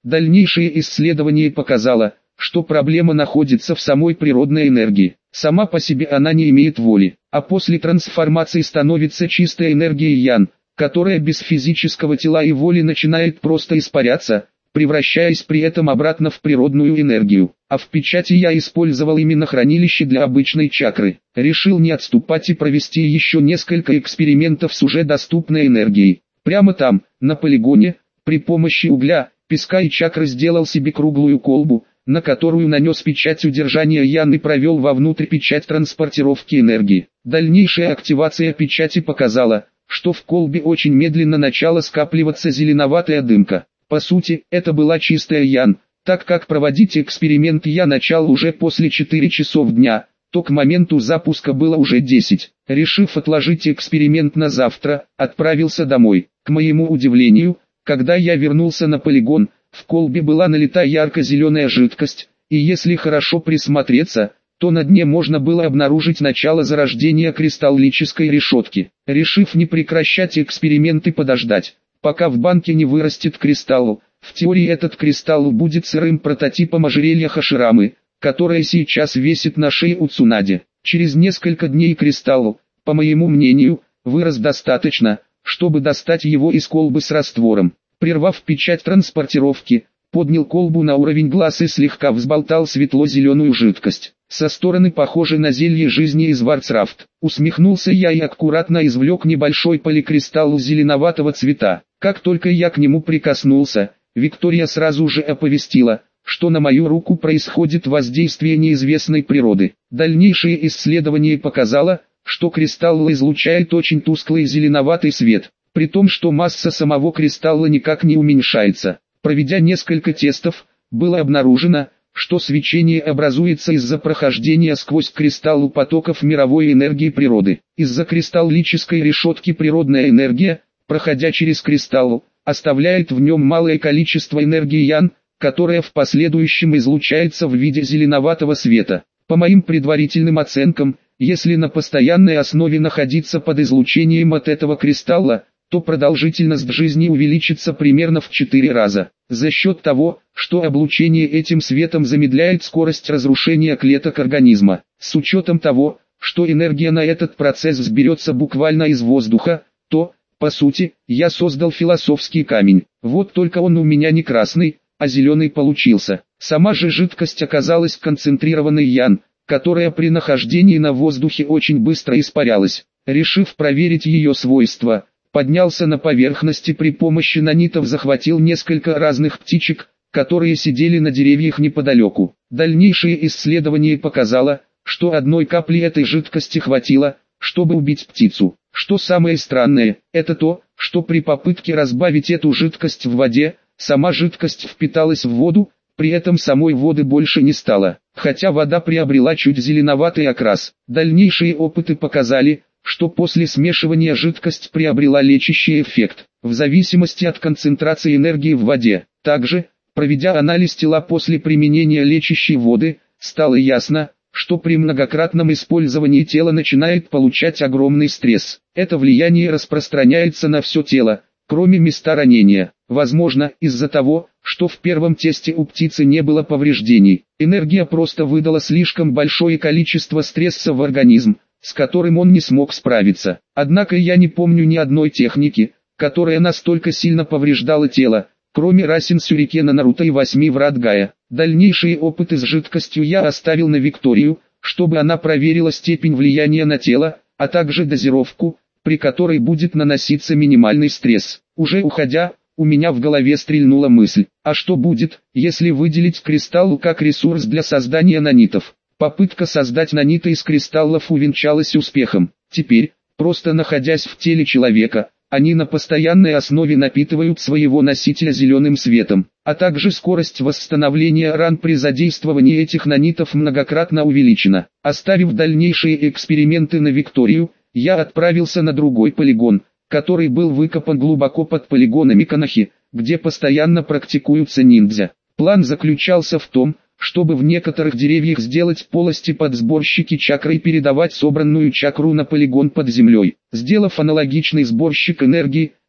Дальнейшее исследование показало, что проблема находится в самой природной энергии. Сама по себе она не имеет воли, а после трансформации становится чистой энергией ян, которая без физического тела и воли начинает просто испаряться, превращаясь при этом обратно в природную энергию. А в печати я использовал именно хранилище для обычной чакры. Решил не отступать и провести еще несколько экспериментов с уже доступной энергией. Прямо там, на полигоне, при помощи угля, песка и чакры сделал себе круглую колбу, на которую нанес печать удержания ян и провел вовнутрь печать транспортировки энергии. Дальнейшая активация печати показала, что в колбе очень медленно начала скапливаться зеленоватая дымка. По сути, это была чистая ян, так как проводить эксперимент я начал уже после четырёх часов дня, то к моменту запуска было уже десять. Решив отложить эксперимент на завтра, отправился домой. К моему удивлению, когда я вернулся на полигон, в колбе была налита ярко-зеленая жидкость, и если хорошо присмотреться, то на дне можно было обнаружить начало зарождения кристаллической решетки. Решив не прекращать эксперимент и подождать, пока в банке не вырастет кристалл, в теории этот кристалл будет сырым прототипом ожерелья Хаширамы, которое сейчас висит на шее у Цунаде. Через несколько дней кристалл, по моему мнению, вырос достаточно, чтобы достать его из колбы с раствором. Прервав печать транспортировки, поднял колбу на уровень глаз и слегка взболтал светло-зеленую жидкость. Со стороны похоже на зелье жизни из Варцрафт. Усмехнулся я и аккуратно извлек небольшой поликристалл зеленоватого цвета. Как только я к нему прикоснулся, Виктория сразу же оповестила, что на мою руку происходит воздействие неизвестной природы. Дальнейшее исследование показало, что кристалл излучает очень тусклый зеленоватый свет, при том, что масса самого кристалла никак не уменьшается. Проведя несколько тестов, было обнаружено, что свечение образуется из-за прохождения сквозь кристалл потоков мировой энергии природы. Из-за кристаллической решетки природная энергия, проходя через кристалл, оставляет в нем малое количество энергии ян, которая в последующем излучается в виде зеленоватого света. По моим предварительным оценкам, если на постоянной основе находиться под излучением от этого кристалла, то продолжительность жизни увеличится примерно в четыре раза. За счет того, что облучение этим светом замедляет скорость разрушения клеток организма. С учетом того, что энергия на этот процесс взберется буквально из воздуха, то, по сути, я создал философский камень. Вот только он у меня не красный, а зеленый получился. Сама же жидкость оказалась концентрированной ян, которая при нахождении на воздухе очень быстро испарялась. Решив проверить ее свойства, поднялся на поверхность и при помощи нанитов захватил несколько разных птичек, которые сидели на деревьях неподалеку. Дальнейшее исследование показало, что одной капли этой жидкости хватило, чтобы убить птицу. Что самое странное, это то, что при попытке разбавить эту жидкость в воде, сама жидкость впиталась в воду, при этом самой воды больше не стало, хотя вода приобрела чуть зеленоватый окрас. Дальнейшие опыты показали, что после смешивания жидкость приобрела лечащий эффект, в зависимости от концентрации энергии в воде. Также, проведя анализ тела после применения лечащей воды, стало ясно, что при многократном использовании тело начинает получать огромный стресс. Это влияние распространяется на все тело, кроме места ранения. Возможно, из-за того, что в первом тесте у птицы не было повреждений. Энергия просто выдала слишком большое количество стресса в организм, с которым он не смог справиться. Однако я не помню ни одной техники, которая настолько сильно повреждала тело, кроме Расин Сюрикена Наруто и восьми врат Гая. Дальнейшие опыты с жидкостью я оставил на Викторию, чтобы она проверила степень влияния на тело, а также дозировку, при которой будет наноситься минимальный стресс. Уже уходя, у меня в голове стрельнула мысль, а что будет, если выделить кристалл как ресурс для создания нанитов? Попытка создать наниты из кристаллов увенчалась успехом. Теперь, просто находясь в теле человека, они на постоянной основе напитывают своего носителя зеленым светом, а также скорость восстановления ран при задействовании этих нанитов многократно увеличена. Оставив дальнейшие эксперименты на Викторию, я отправился на другой полигон, который был выкопан глубоко под полигонами Канахи, где постоянно практикуются ниндзя. План заключался в том, чтобы в некоторых деревьях сделать полости под сборщики чакры и передавать собранную чакру на полигон под землей. Сделав аналогичный сборщик энергии,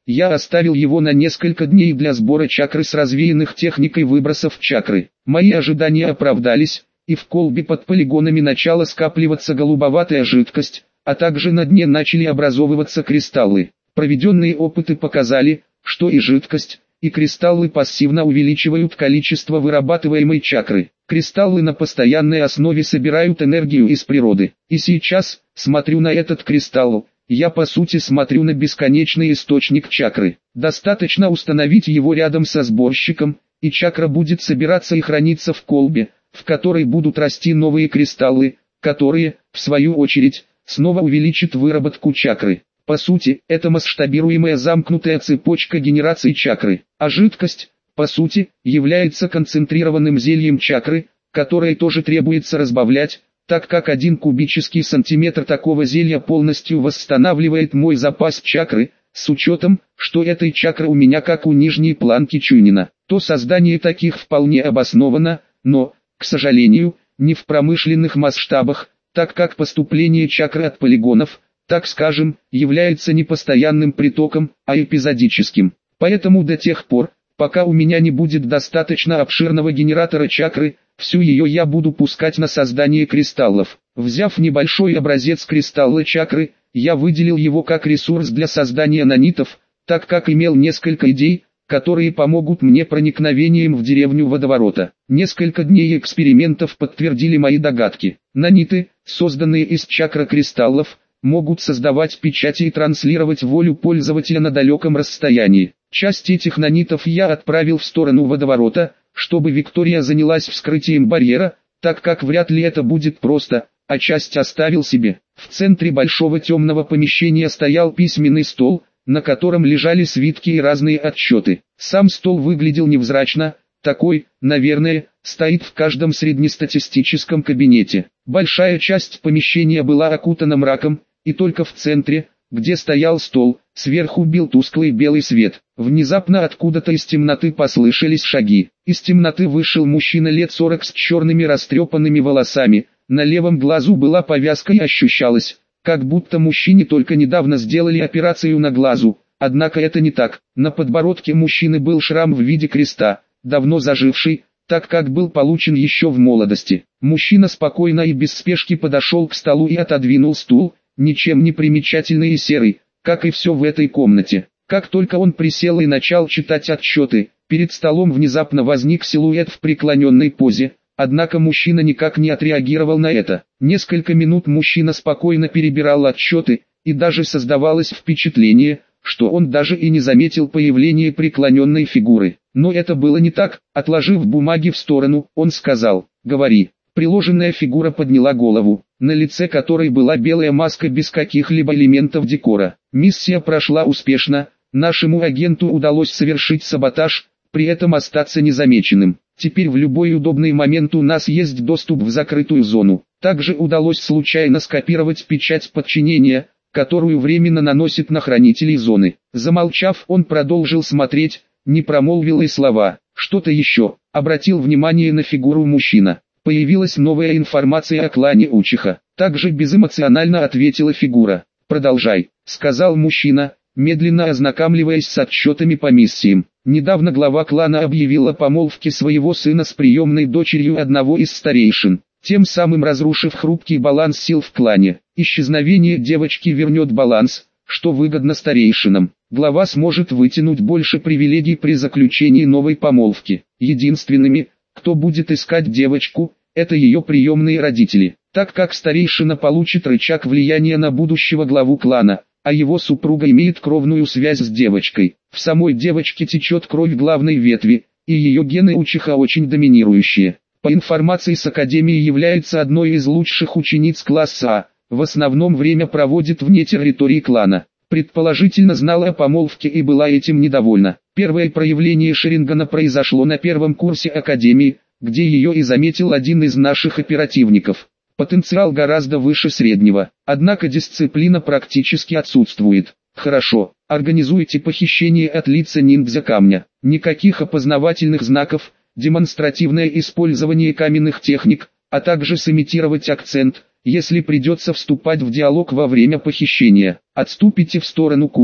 я оставил его на несколько дней для сбора чакры с развеянных техникой выбросов чакры. Мои ожидания оправдались, и в колбе под полигонами начала скапливаться голубоватая жидкость, а также на дне начали образовываться кристаллы. Проведенные опыты показали, что и жидкость, и кристаллы пассивно увеличивают количество вырабатываемой чакры. Кристаллы на постоянной основе собирают энергию из природы. И сейчас, смотрю на этот кристалл, я по сути смотрю на бесконечный источник чакры. Достаточно установить его рядом со сборщиком, и чакра будет собираться и храниться в колбе, в которой будут расти новые кристаллы, которые, в свою очередь, снова увеличат выработку чакры. По сути, это масштабируемая замкнутая цепочка генерации чакры, а жидкость, по сути, является концентрированным зельем чакры, которое тоже требуется разбавлять, так как один кубический сантиметр такого зелья полностью восстанавливает мой запас чакры, с учетом, что этой чакры у меня как у нижней планки Чунина, то создание таких вполне обосновано, но, к сожалению, не в промышленных масштабах, так как поступление чакры от полигонов, так скажем, является не постоянным притоком, а эпизодическим. Поэтому до тех пор, пока у меня не будет достаточно обширного генератора чакры, всю ее я буду пускать на создание кристаллов. Взяв небольшой образец кристалла чакры, я выделил его как ресурс для создания нанитов, так как имел несколько идей, которые помогут мне проникновением в деревню водоворота. Несколько дней экспериментов подтвердили мои догадки. Наниты, созданные из чакрокристаллов, могут создавать печати и транслировать волю пользователя на далеком расстоянии. Часть этих нанитов я отправил в сторону водоворота, чтобы Виктория занялась вскрытием барьера, так как вряд ли это будет просто, а часть оставил себе. В центре большого темного помещения стоял письменный стол, на котором лежали свитки и разные отчеты. Сам стол выглядел невзрачно, такой, наверное, стоит в каждом среднестатистическом кабинете. Большая часть помещения была окутана мраком, и только в центре, где стоял стол, сверху бил тусклый белый свет. Внезапно откуда-то из темноты послышались шаги. Из темноты вышел мужчина лет сорок с черными растрепанными волосами, на левом глазу была повязка и ощущалось, как будто мужчине только недавно сделали операцию на глазу, однако это не так. На подбородке мужчины был шрам в виде креста, давно заживший, так как был получен еще в молодости. Мужчина спокойно и без спешки подошел к столу и отодвинул стул, ничем не примечательный и серый, как и все в этой комнате. Как только он присел и начал читать отчеты, перед столом внезапно возник силуэт в преклоненной позе, однако мужчина никак не отреагировал на это. Несколько минут мужчина спокойно перебирал отчеты, и даже создавалось впечатление, что он даже и не заметил появления преклоненной фигуры. Но это было не так. Отложив бумаги в сторону, он сказал: «Говори». Приложенная фигура подняла голову, на лице которой была белая маска без каких-либо элементов декора. Миссия прошла успешно, нашему агенту удалось совершить саботаж, при этом остаться незамеченным. Теперь в любой удобный момент у нас есть доступ в закрытую зону. Также удалось случайно скопировать печать подчинения, которую временно наносит на хранителей зоны. Замолчав, он продолжил смотреть, не промолвил и слова. Что-то еще, обратил внимание на фигуру мужчина. Появилась новая информация о клане Учиха. Также безэмоционально ответила фигура. «Продолжай», — сказал мужчина, медленно ознакомливаясь с отчетами по миссиям. Недавно глава клана объявил о помолвке своего сына с приемной дочерью одного из старейшин, тем самым разрушив хрупкий баланс сил в клане. Исчезновение девочки вернет баланс, что выгодно старейшинам. Глава сможет вытянуть больше привилегий при заключении новой помолвки. Единственными, кто будет искать девочку, это ее приемные родители, так как старейшина получит рычаг влияния на будущего главу клана, а его супруга имеет кровную связь с девочкой. В самой девочке течет кровь главной ветви, и ее гены Учиха очень доминирующие. По информации с Академии является одной из лучших учениц класса А, в основном время проводит вне территории клана. Предположительно знала о помолвке и была этим недовольна. Первое проявление Шерингана произошло на первом курсе Академии, где ее и заметил один из наших оперативников. Потенциал гораздо выше среднего, однако дисциплина практически отсутствует. Хорошо, организуйте похищение от лица ниндзя камня. Никаких опознавательных знаков, демонстративное использование каменных техник, а также сымитировать акцент, если придется вступать в диалог во время похищения. Отступите в сторону Кума,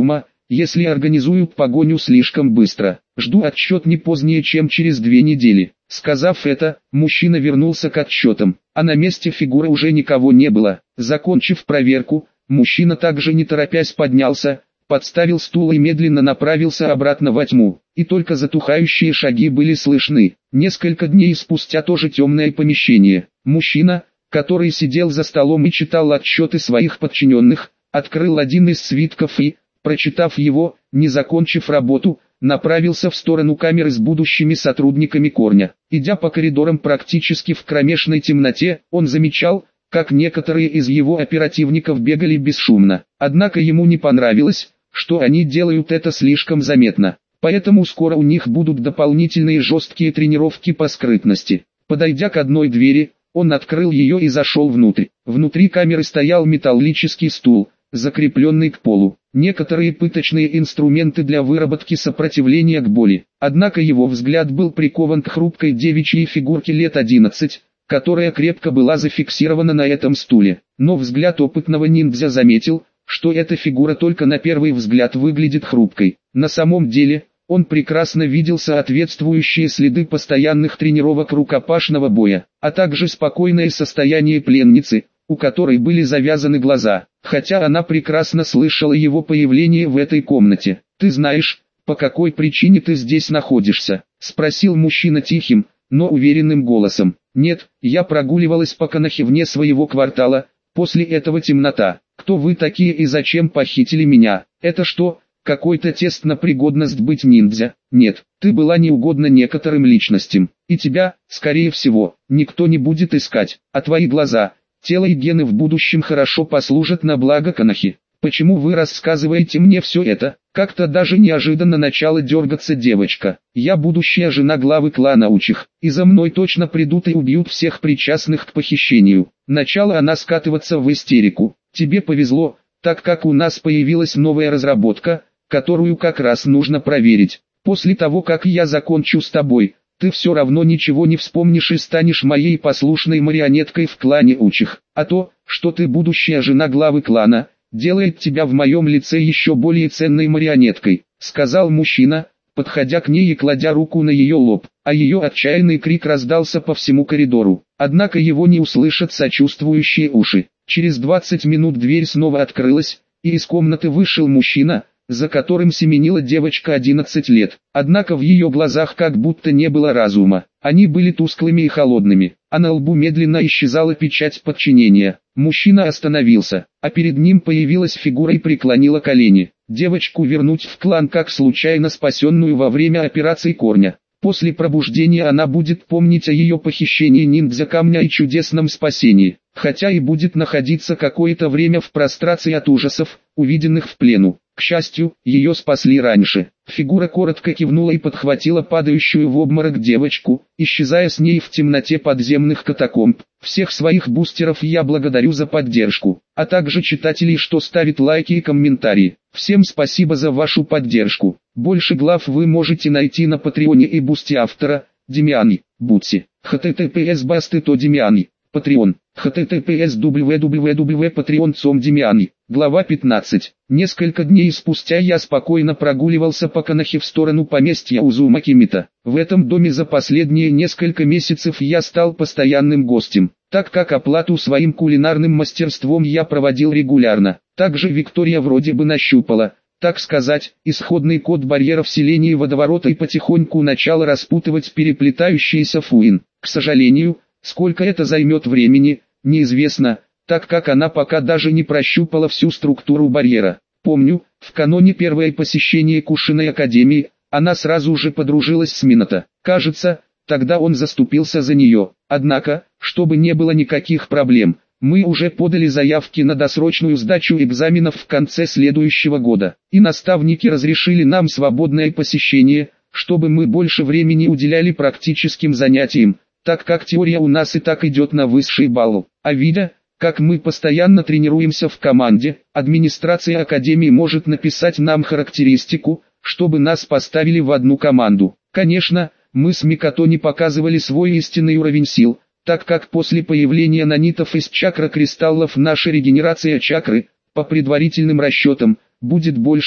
если организуют погоню слишком быстро. Жду отчет не позднее, чем через две недели. Сказав это, мужчина вернулся к отчетам, а на месте фигуры уже никого не было. Закончив проверку, мужчина также не торопясь поднялся, подставил стул и медленно направился обратно во тьму, и только затухающие шаги были слышны. Несколько дней спустя тоже темное помещение. Мужчина, который сидел за столом и читал отчеты своих подчиненных, открыл один из свитков и, прочитав его, не закончив работу, направился в сторону камеры с будущими сотрудниками Корня. Идя по коридорам практически в кромешной темноте, он замечал, как некоторые из его оперативников бегали бесшумно. Однако ему не понравилось, что они делают это слишком заметно. Поэтому скоро у них будут дополнительные жесткие тренировки по скрытности. Подойдя к одной двери, он открыл ее и зашел внутрь. Внутри камеры стоял металлический стул, закрепленный к полу. Некоторые пыточные инструменты для выработки сопротивления к боли. Однако его взгляд был прикован к хрупкой девичьей фигурке лет одиннадцати, которая крепко была зафиксирована на этом стуле. Но взгляд опытного ниндзя заметил, что эта фигура только на первый взгляд выглядит хрупкой. На самом деле, он прекрасно видел соответствующие следы постоянных тренировок рукопашного боя, а также спокойное состояние пленницы, у которой были завязаны глаза, хотя она прекрасно слышала его появление в этой комнате. «Ты знаешь, по какой причине ты здесь находишься?» — спросил мужчина тихим, но уверенным голосом. «Нет, я прогуливалась по Канахе вне своего квартала, после этого темнота. Кто вы такие и зачем похитили меня? Это что, какой-то тест на пригодность быть ниндзя? Нет, ты была неугодна некоторым личностям, и тебя, скорее всего, никто не будет искать, а твои глаза, тело и гены в будущем хорошо послужат на благо Канахи. Почему вы рассказываете мне все это?» Как-то даже неожиданно начала дергаться девочка. «Я будущая жена главы клана Учих, и за мной точно придут и убьют всех причастных к похищению». Начала она скатываться в истерику. «Тебе повезло, так как у нас появилась новая разработка, которую как раз нужно проверить. После того, как я закончу с тобой, ты все равно ничего не вспомнишь и станешь моей послушной марионеткой в клане Учих. А то, что ты будущая жена главы клана, делает тебя в моем лице еще более ценной марионеткой», — сказал мужчина, подходя к ней и кладя руку на ее лоб, а ее отчаянный крик раздался по всему коридору. Однако его не услышат сочувствующие уши. Через двадцать минут дверь снова открылась, и из комнаты вышел мужчина, за которым семенила девочка одиннадцати лет. Однако в ее глазах как будто не было разума, они были тусклыми и холодными, а на лбу медленно исчезала печать подчинения. Мужчина остановился, а перед ним появилась фигура и преклонила колени. Девочку вернуть в клан как случайно спасенную во время операции Корня. После пробуждения она будет помнить о ее похищении ниндзя камня и чудесном спасении, хотя и будет находиться какое-то время в прострации от ужасов, увиденных в плену. К счастью, ее спасли раньше. Фигура коротко кивнула и подхватила падающую в обморок девочку, исчезая с ней в темноте подземных катакомб. Всех своих бустеров я благодарю за поддержку, а также читателей, что ставят лайки и комментарии. Всем спасибо за вашу поддержку. Больше глав вы можете найти на Патреоне и Бусти автора, Демиани, Бутси. https басты то Демиани, Patreon, https www.patreon точка com Демиани. Глава пятнадцать. Несколько дней спустя я спокойно прогуливался по Канахе в сторону поместья Узумаки-Мита. В этом доме за последние несколько месяцев я стал постоянным гостем, так как оплату своим кулинарным мастерством я проводил регулярно. Также Виктория вроде бы нащупала, так сказать, исходный код барьера вселения водоворота и потихоньку начала распутывать переплетающийся фуин. К сожалению, сколько это займет времени, неизвестно, так как она пока даже не прощупала всю структуру барьера. Помню, в каноне первое посещение Кушиной академии, она сразу же подружилась с Минато. Кажется, тогда он заступился за нее. Однако, чтобы не было никаких проблем, мы уже подали заявки на досрочную сдачу экзаменов в конце следующего года. И наставники разрешили нам свободное посещение, чтобы мы больше времени уделяли практическим занятиям, так как теория у нас и так идет на высший балл. А видя, как мы постоянно тренируемся в команде, администрация академии может написать нам характеристику, чтобы нас поставили в одну команду. Конечно, мы с Микото не показывали свой истинный уровень сил, так как после появления нанитов из чакра-кристаллов наша регенерация чакры, по предварительным расчетам, будет больше,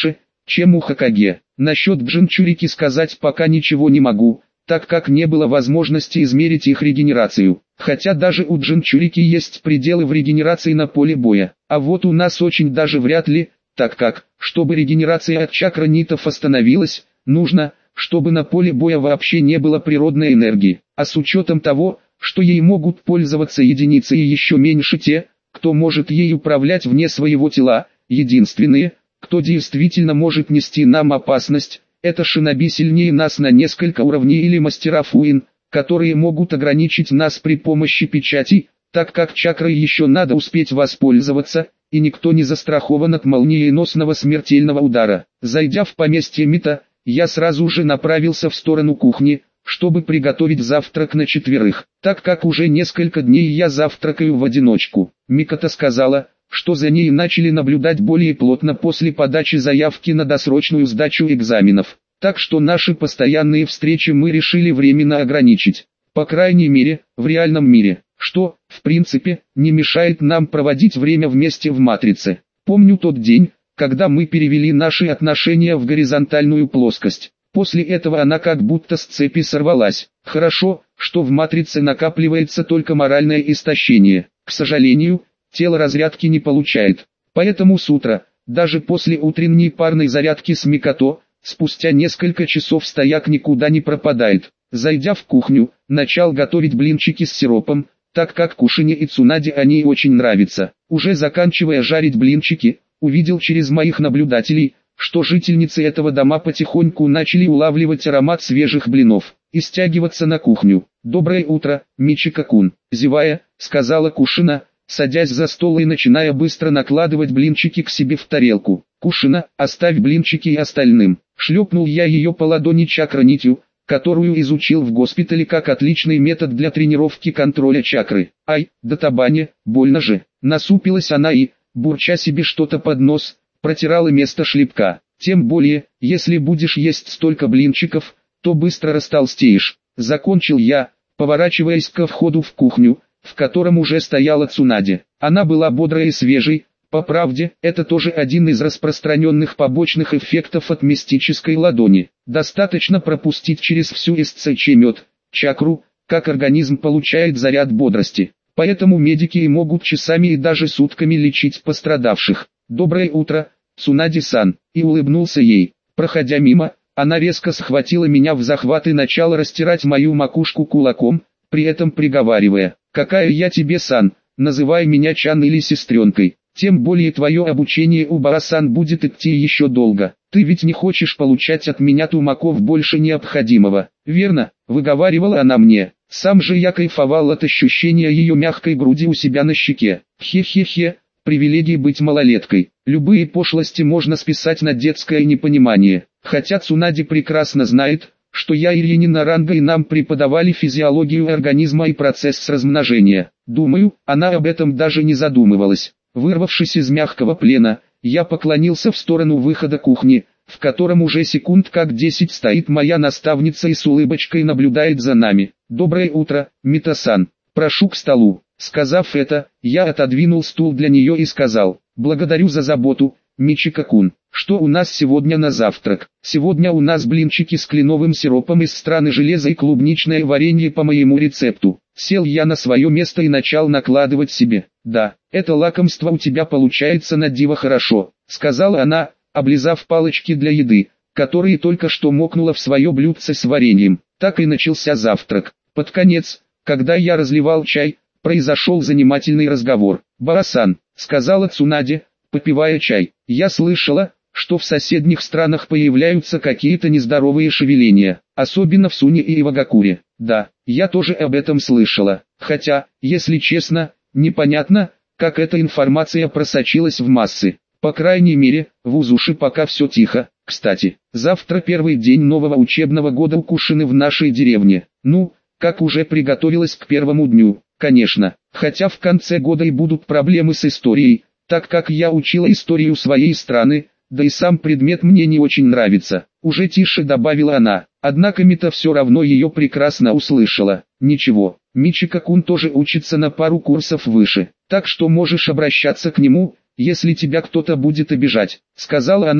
чем у Хокаге. Насчет Джинчурики сказать пока ничего не могу, так как не было возможности измерить их регенерацию. Хотя даже у Джинчурики есть пределы в регенерации на поле боя. А вот у нас очень даже вряд ли, так как, чтобы регенерация от чакранитов остановилась, нужно, чтобы на поле боя вообще не было природной энергии. А с учетом того, что ей могут пользоваться единицы и еще меньше те, кто может ей управлять вне своего тела, единственные, кто действительно может нести нам опасность, это шиноби сильнее нас на несколько уровней или мастера Фуин, которые могут ограничить нас при помощи печати, так как чакрой еще надо успеть воспользоваться, и никто не застрахован от молниеносного смертельного удара. Зайдя в поместье Мита, я сразу же направился в сторону кухни, чтобы приготовить завтрак на четверых, так как уже несколько дней я завтракаю в одиночку. Микота сказала, что за ней начали наблюдать более плотно после подачи заявки на досрочную сдачу экзаменов, так что наши постоянные встречи мы решили временно ограничить, по крайней мере, в реальном мире, что, в принципе, не мешает нам проводить время вместе в Матрице. Помню тот день, когда мы перевели наши отношения в горизонтальную плоскость. После этого она как будто с цепи сорвалась. Хорошо, что в Матрице накапливается только моральное истощение. К сожалению, тело разрядки не получает. Поэтому с утра, даже после утренней парной зарядки с Микото, спустя несколько часов стояк никуда не пропадает. Зайдя в кухню, начал готовить блинчики с сиропом, так как Кушине и Цунаде они очень нравятся. Уже заканчивая жарить блинчики, увидел через моих наблюдателей, что жительницы этого дома потихоньку начали улавливать аромат свежих блинов и стягиваться на кухню. «Доброе утро, Мичико-кун», зевая, сказала Кушина, садясь за стол и начиная быстро накладывать блинчики к себе в тарелку. «Кушина, оставь блинчики и остальным». Шлепнул я ее по ладони чакранитью, которую изучил в госпитале как отличный метод для тренировки контроля чакры. «Ай, да табане, больно же». Насупилась она и, бурча себе что-то под нос, протирала место шлепка. «Тем более, если будешь есть столько блинчиков, то быстро растолстеешь». Закончил я, поворачиваясь ко входу в кухню, в котором уже стояла Цунаде. Она была бодрой и свежей. По правде, это тоже один из распространенных побочных эффектов от мистической ладони. Достаточно пропустить через всю СЦЧ мед, чакру, как организм получает заряд бодрости. Поэтому медики и могут часами и даже сутками лечить пострадавших. «Доброе утро, Цунаде-сан», и улыбнулся ей. Проходя мимо, она резко схватила меня в захват и начала растирать мою макушку кулаком, при этом приговаривая: «Какая я тебе, сан, называй меня Чан или сестренкой. Тем более твое обучение у Баасан будет идти еще долго. Ты ведь не хочешь получать от меня тумаков больше необходимого, верно?» Выговаривала она мне. Сам же я кайфовал от ощущения ее мягкой груди у себя на щеке. Хе-хе-хе, привилегии быть малолеткой. Любые пошлости можно списать на детское непонимание. Хотя Цунаде прекрасно знает, что я и Ленина ранга и нам преподавали физиологию организма и процесс размножения. Думаю, она об этом даже не задумывалась. Вырвавшись из мягкого плена, я поклонился в сторону выхода кухни, в котором уже секунд как десять стоит моя наставница и с улыбочкой наблюдает за нами. «Доброе утро, Мита-сан. Прошу к столу». Сказав это, я отодвинул стул для нее и сказал: «Благодарю за заботу, Мичико-кун. Что у нас сегодня на завтрак?» «Сегодня у нас блинчики с кленовым сиропом из страны железа и клубничное варенье по моему рецепту». Сел я на свое место и начал накладывать себе. «Да, это лакомство у тебя получается на диво хорошо», — сказала она, облизав палочки для еды, которые только что мокнула в свое блюдце с вареньем. Так и начался завтрак. Под конец, когда я разливал чай, произошел занимательный разговор. «Баасан», — сказала Цунаде, попивая чай, — «я слышала, что в соседних странах появляются какие-то нездоровые шевеления, особенно в Суне и Ивагакуре». «Да, я тоже об этом слышала, хотя, если честно, непонятно, как эта информация просочилась в массы. По крайней мере, в Узуши пока все тихо. Кстати, завтра первый день нового учебного года у Кушины в нашей деревне. Ну, как уже приготовилась к первому дню, конечно, хотя в конце года и будут проблемы с историей, так как я учила историю своей страны, да и сам предмет мне не очень нравится», — уже тише добавила она. Однако Мита все равно ее прекрасно услышала. «Ничего, Мичико-кун тоже учится на пару курсов выше, так что можешь обращаться к нему, если тебя кто-то будет обижать», — сказала она,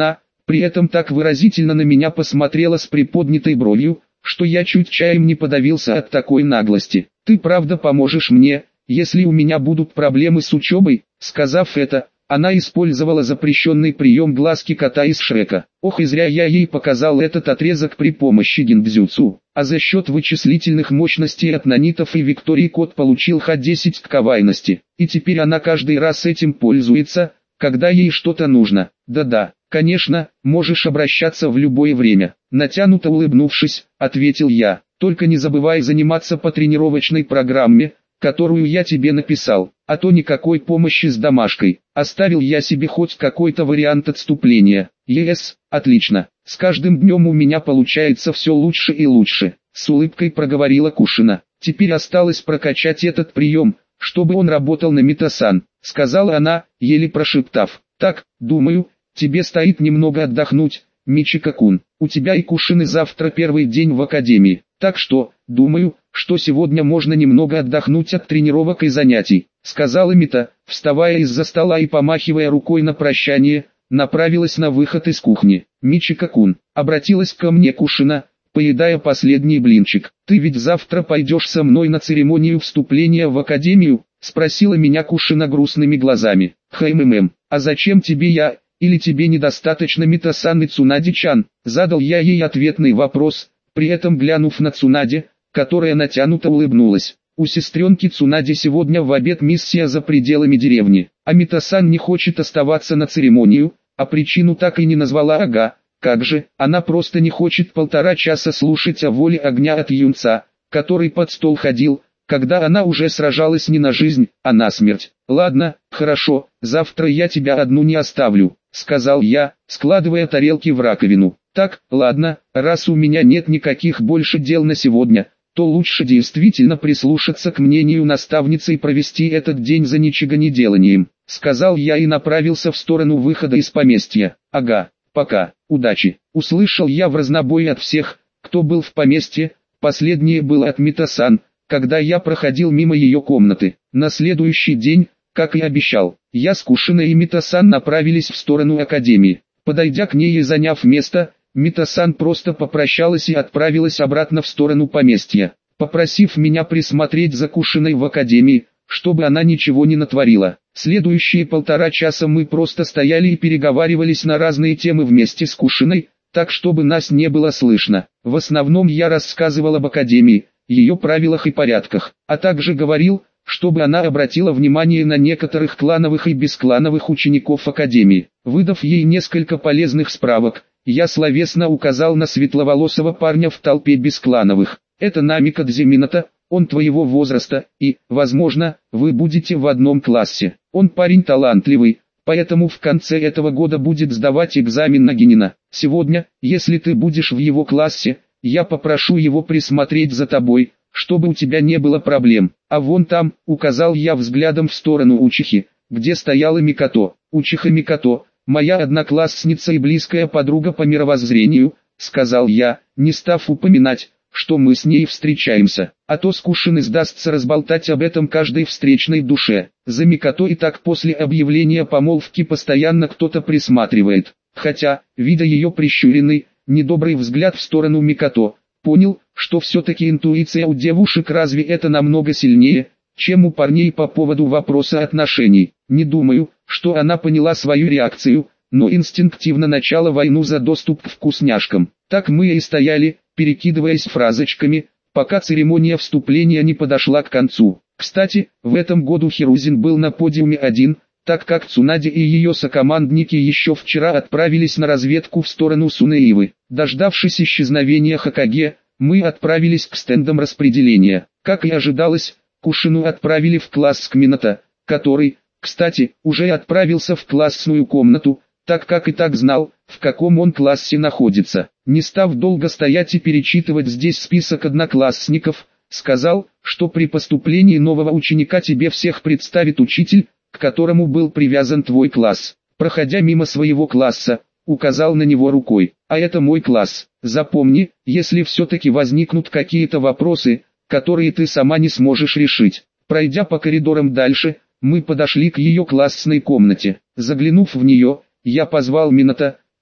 При этом так выразительно на меня посмотрела с приподнятой бровью, что я чуть чаем не подавился от такой наглости. «Ты правда поможешь мне, если у меня будут проблемы с учебой?» Сказав это, она использовала запрещенный прием глазки кота из Шрека. Ох, и зря я ей показал этот отрезок при помощи гиндзюцу. А за счет вычислительных мощностей от нанитов и Виктории кот получил ха десять к ковайности. И теперь она каждый раз этим пользуется, когда ей что-то нужно. Да-да, конечно, можешь обращаться в любое время. Натянуто улыбнувшись, ответил я. Только не забывай заниматься по тренировочной программе, которую я тебе написал, а то никакой помощи с домашкой. Оставил я себе хоть какой-то вариант отступления. Ес, отлично. С каждым днем у меня получается все лучше и лучше. С улыбкой проговорила Кушина. Теперь осталось прокачать этот прием, чтобы он работал на Мито-сан, сказала она, еле прошептав. Так, думаю, тебе стоит немного отдохнуть, Мичико-кун. У тебя и Кушины завтра первый день в академии. Так что, думаю, что сегодня можно немного отдохнуть от тренировок и занятий, сказала Мита, вставая из-за стола и помахивая рукой на прощание, направилась на выход из кухни. Мичико-кун, обратилась ко мне Кушина, поедая последний блинчик. Ты ведь завтра пойдешь со мной на церемонию вступления в академию? Спросила меня Кушина грустными глазами. Хэм-мэм, а зачем тебе я, или тебе недостаточно Мито-сан и Цунади-чан? Задал я ей ответный вопрос, при этом глянув на Цунади, которая натянуто улыбнулась. У сестренки Цунади сегодня в обед миссия за пределами деревни, а Мито-сан не хочет оставаться на церемонию, а причину так и не назвала. Ага, как же, она просто не хочет полтора часа слушать о воле огня от юнца, который под стол ходил, когда она уже сражалась не на жизнь, а на смерть. Ладно, хорошо, завтра я тебя одну не оставлю, сказал я, складывая тарелки в раковину. Так, ладно, раз у меня нет никаких больше дел на сегодня, то лучше действительно прислушаться к мнению наставницы и провести этот день за ничего не деланием, сказал я и направился в сторону выхода из поместья. Ага, пока, удачи, услышал я в разнобой от всех, кто был в поместье, последнее было от Мито-сан, когда я проходил мимо ее комнаты. На следующий день, как и обещал, я с Кушиной и Мито-сан направились в сторону академии. Подойдя к ней и заняв место, Мито-сан просто попрощалась и отправилась обратно в сторону поместья, попросив меня присмотреть за Кушиной в академии, чтобы она ничего не натворила. Следующие полтора часа мы просто стояли и переговаривались на разные темы вместе с Кушиной, так чтобы нас не было слышно. В основном я рассказывал об академии, ее правилах и порядках, а также говорил, чтобы она обратила внимание на некоторых клановых и бесклановых учеников академии. Выдав ей несколько полезных справок, я словесно указал на светловолосого парня в толпе бесклановых. Это Намика Дзимината, он твоего возраста, и, возможно, вы будете в одном классе. Он парень талантливый, поэтому в конце этого года будет сдавать экзамен на генина. Сегодня, если ты будешь в его классе, я попрошу его присмотреть за тобой, чтобы у тебя не было проблем. А вон там, указал я взглядом в сторону Учихи, где стояла Микото. Учиха Микото, моя одноклассница и близкая подруга по мировоззрению, сказал я, не став упоминать, что мы с ней встречаемся, а то скучно сдастся разболтать об этом каждой встречной душе. За Микото и так после объявления помолвки постоянно кто-то присматривает, хотя, видя ее прищуренный, недобрый взгляд в сторону Микото, понял, что все-таки интуиция у девушек разве это намного сильнее, чем у парней по поводу вопроса отношений. Не думаю, что она поняла свою реакцию, но инстинктивно начала войну за доступ к вкусняшкам. Так мы и стояли, перекидываясь фразочками, пока церемония вступления не подошла к концу. Кстати, в этом году Хирузин был на подиуме один, так как Цунади и ее сокомандники еще вчера отправились на разведку в сторону Сунеивы. Дождавшись исчезновения Хокаге, мы отправились к стендам распределения. Как и ожидалось, Кушину отправили в класс к Минато, который, кстати, уже отправился в классную комнату, так как и так знал, в каком он классе находится. Не став долго стоять и перечитывать здесь список одноклассников, сказал, что при поступлении нового ученика тебе всех представит учитель, к которому был привязан твой класс. Проходя мимо своего класса, указал на него рукой. А это мой класс. Запомни, если все-таки возникнут какие-то вопросы, которые ты сама не сможешь решить. Пройдя по коридорам дальше, мы подошли к ее классной комнате. Заглянув в нее, я позвал Минато,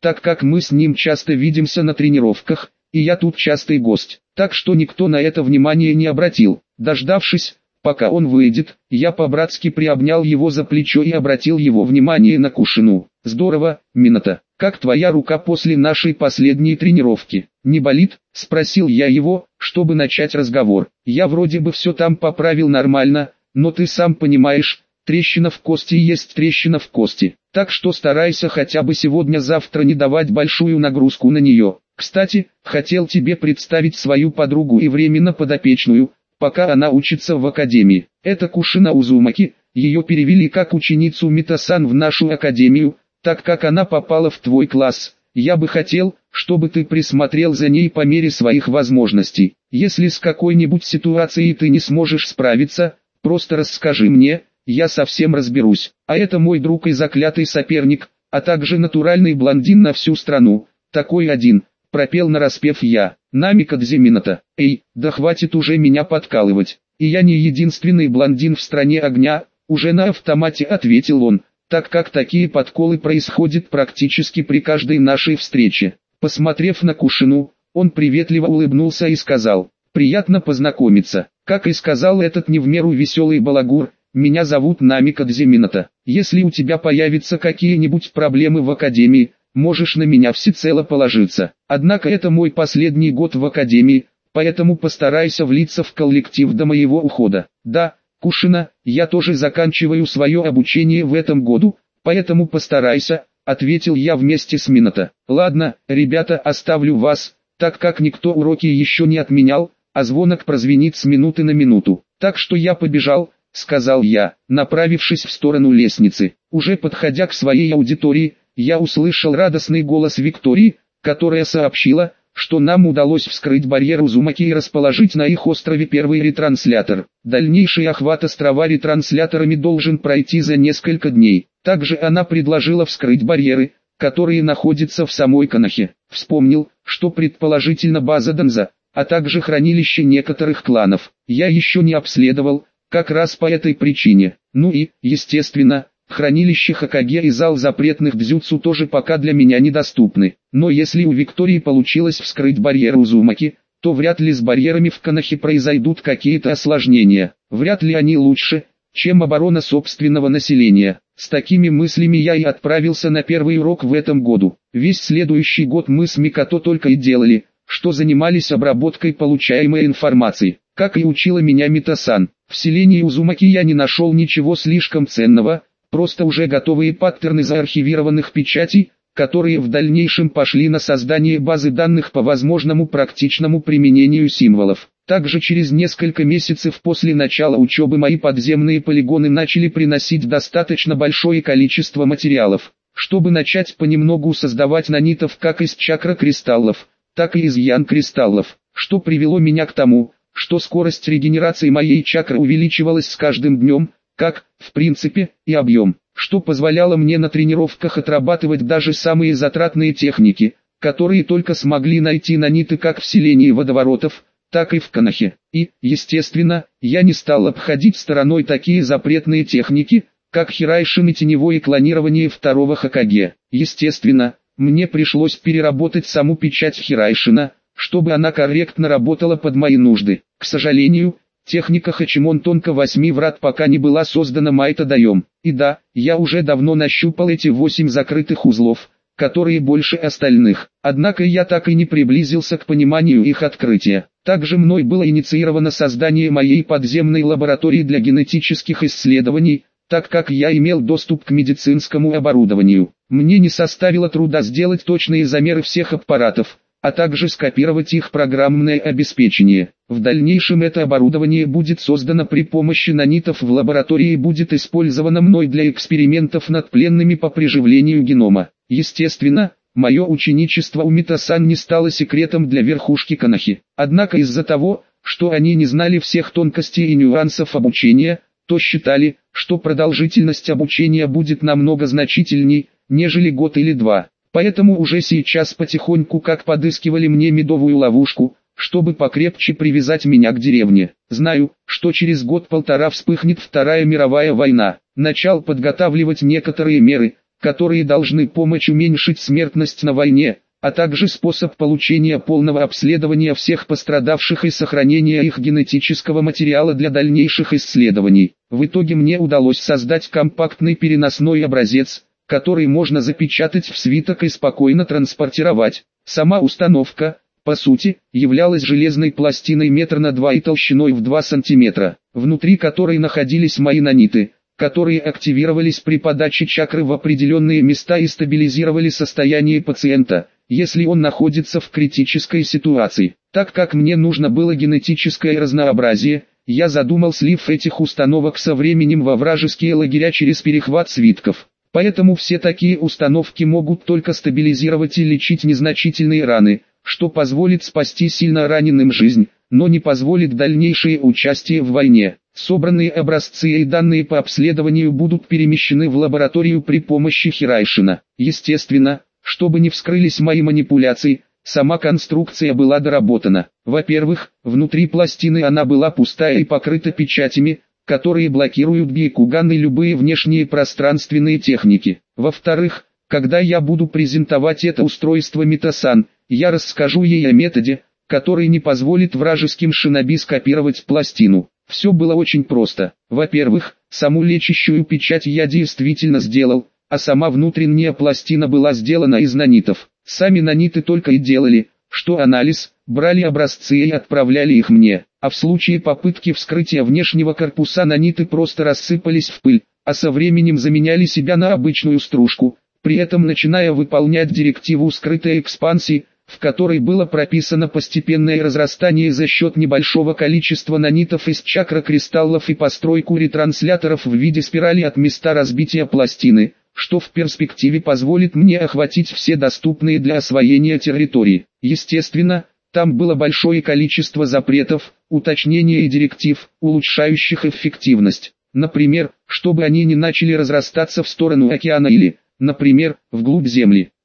так как мы с ним часто видимся на тренировках, и я тут частый гость, так что никто на это внимание не обратил. Дождавшись, пока он выйдет, я по-братски приобнял его за плечо и обратил его внимание на Кушину. «Здорово, Минато, как твоя рука после нашей последней тренировки? Не болит?» – спросил я его, чтобы начать разговор. «Я вроде бы все там поправил нормально, но ты сам понимаешь, трещина в кости есть трещина в кости, так что старайся хотя бы сегодня-завтра не давать большую нагрузку на нее. Кстати, хотел тебе представить свою подругу и временно подопечную, пока она учится в академии. Это Кушина Узумаки, ее перевели как ученицу Мито-сан в нашу академию, так как она попала в твой класс. Я бы хотел, чтобы ты присмотрел за ней по мере своих возможностей. Если с какой-нибудь ситуацией ты не сможешь справиться, просто расскажи мне, я совсем разберусь. А это мой друг и заклятый соперник, а также натуральный блондин на всю страну, такой один». Пропел нараспев я. «Намикадзе Минато, эй, да хватит уже меня подкалывать. И я не единственный блондин в стране огня», уже на автомате ответил он, так как такие подколы происходят практически при каждой нашей встрече. Посмотрев на Кушину, он приветливо улыбнулся и сказал: «Приятно познакомиться». Как и сказал этот не в меру веселый балагур, «Меня зовут Намикадзе Минато. Если у тебя появятся какие-нибудь проблемы в академии, можешь на меня всецело положиться. Однако это мой последний год в академии, поэтому постарайся влиться в коллектив до моего ухода». «Да, Кушина, я тоже заканчиваю свое обучение в этом году, поэтому постарайся», ответил я вместе с Минато. «Ладно, ребята, оставлю вас, так как никто уроки еще не отменял, а звонок прозвенит с минуты на минуту. Так что я побежал», сказал я, направившись в сторону лестницы. Уже подходя к своей аудитории, я услышал радостный голос Виктории, которая сообщила, что нам удалось вскрыть барьер Узумаки и расположить на их острове первый ретранслятор. Дальнейший охват острова ретрансляторами должен пройти за несколько дней. Также она предложила вскрыть барьеры, которые находятся в самой Конохе. Вспомнил, что предположительно база Данза, а также хранилище некоторых кланов, я еще не обследовал, как раз по этой причине. Ну и, естественно, хранилище Хокаге и зал запретных дзюцу тоже пока для меня недоступны. Но если у Виктории получилось вскрыть барьер Узумаки, то вряд ли с барьерами в Конохе произойдут какие-то осложнения. Вряд ли они лучше, чем оборона собственного населения. С такими мыслями я и отправился на первый урок в этом году. Весь следующий год мы с Микото только и делали, что занимались обработкой получаемой информации. Как и учила меня Мито-сан, в селении Узумаки я не нашел ничего слишком ценного, просто уже готовые паттерны заархивированных печатей, которые в дальнейшем пошли на создание базы данных по возможному практичному применению символов. Также через несколько месяцев после начала учебы мои подземные полигоны начали приносить достаточно большое количество материалов, чтобы начать понемногу создавать нанитов как из чакра-кристаллов, так и из ян-кристаллов, что привело меня к тому, что скорость регенерации моей чакры увеличивалась с каждым днем, как, в принципе, и объем, что позволяло мне на тренировках отрабатывать даже самые затратные техники, которые только смогли найти наниты как в селении водоворотов, так и в Конохе. И, естественно, я не стал обходить стороной такие запретные техники, как хирайшин и теневое клонирование второго Хокаге. Естественно, мне пришлось переработать саму печать хирайшина, чтобы она корректно работала под мои нужды. К сожалению, техника Хачимон Тонко восьми врат пока не была создана Майто Даем. И да, я уже давно нащупал эти восемь закрытых узлов, которые больше остальных. Однако я так и не приблизился к пониманию их открытия. Также мной было инициировано создание моей подземной лаборатории для генетических исследований, так как я имел доступ к медицинскому оборудованию. Мне не составило труда сделать точные замеры всех аппаратов, а также скопировать их программное обеспечение. В дальнейшем это оборудование будет создано при помощи нанитов в лаборатории и будет использовано мной для экспериментов над пленными по приживлению генома. Естественно, мое ученичество у Мито-сан не стало секретом для верхушки Конохи. Однако из-за того, что они не знали всех тонкостей и нюансов обучения, то считали, что продолжительность обучения будет намного значительней, нежели год или два. Поэтому уже сейчас потихоньку как подыскивали мне медовую ловушку, чтобы покрепче привязать меня к деревне. Знаю, что через год-полтора вспыхнет Вторая мировая война. Начал подготавливать некоторые меры, которые должны помочь уменьшить смертность на войне, а также способ получения полного обследования всех пострадавших и сохранения их генетического материала для дальнейших исследований. В итоге мне удалось создать компактный переносной образец, который можно запечатать в свиток и спокойно транспортировать. Сама установка, по сути, являлась железной пластиной метр на два и толщиной в два сантиметра, внутри которой находились мои наниты, которые активировались при подаче чакры в определенные места и стабилизировали состояние пациента, если он находится в критической ситуации. Так как мне нужно было генетическое разнообразие, я задумал слив этих установок со временем во вражеские лагеря через перехват свитков. Поэтому все такие установки могут только стабилизировать и лечить незначительные раны, что позволит спасти сильно раненым жизнь, но не позволит дальнейшее участие в войне. Собранные образцы и данные по обследованию будут перемещены в лабораторию при помощи Хирайшина. Естественно, чтобы не вскрылись мои манипуляции, сама конструкция была доработана. Во-первых, внутри пластины она была пустая и покрыта печатями, которые блокируют Бейкуган и любые внешние пространственные техники. Во-вторых, когда я буду презентовать это устройство Митасан, я расскажу ей о методе, который не позволит вражеским шиноби скопировать пластину. Все было очень просто. Во-первых, саму лечащую печать я действительно сделал, а сама внутренняя пластина была сделана из нанитов. Сами наниты только и делали, что анализ, брали образцы и отправляли их мне, а в случае попытки вскрытия внешнего корпуса наниты просто рассыпались в пыль, а со временем заменяли себя на обычную стружку, при этом начиная выполнять директиву скрытой экспансии, в которой было прописано постепенное разрастание за счет небольшого количества нанитов из чакрокристаллов и постройку ретрансляторов в виде спирали от места разбития пластины, что в перспективе позволит мне охватить все доступные для освоения территории. Естественно, там было большое количество запретов, уточнений и директив, улучшающих эффективность. Например, чтобы они не начали разрастаться в сторону океана или, например, вглубь Земли.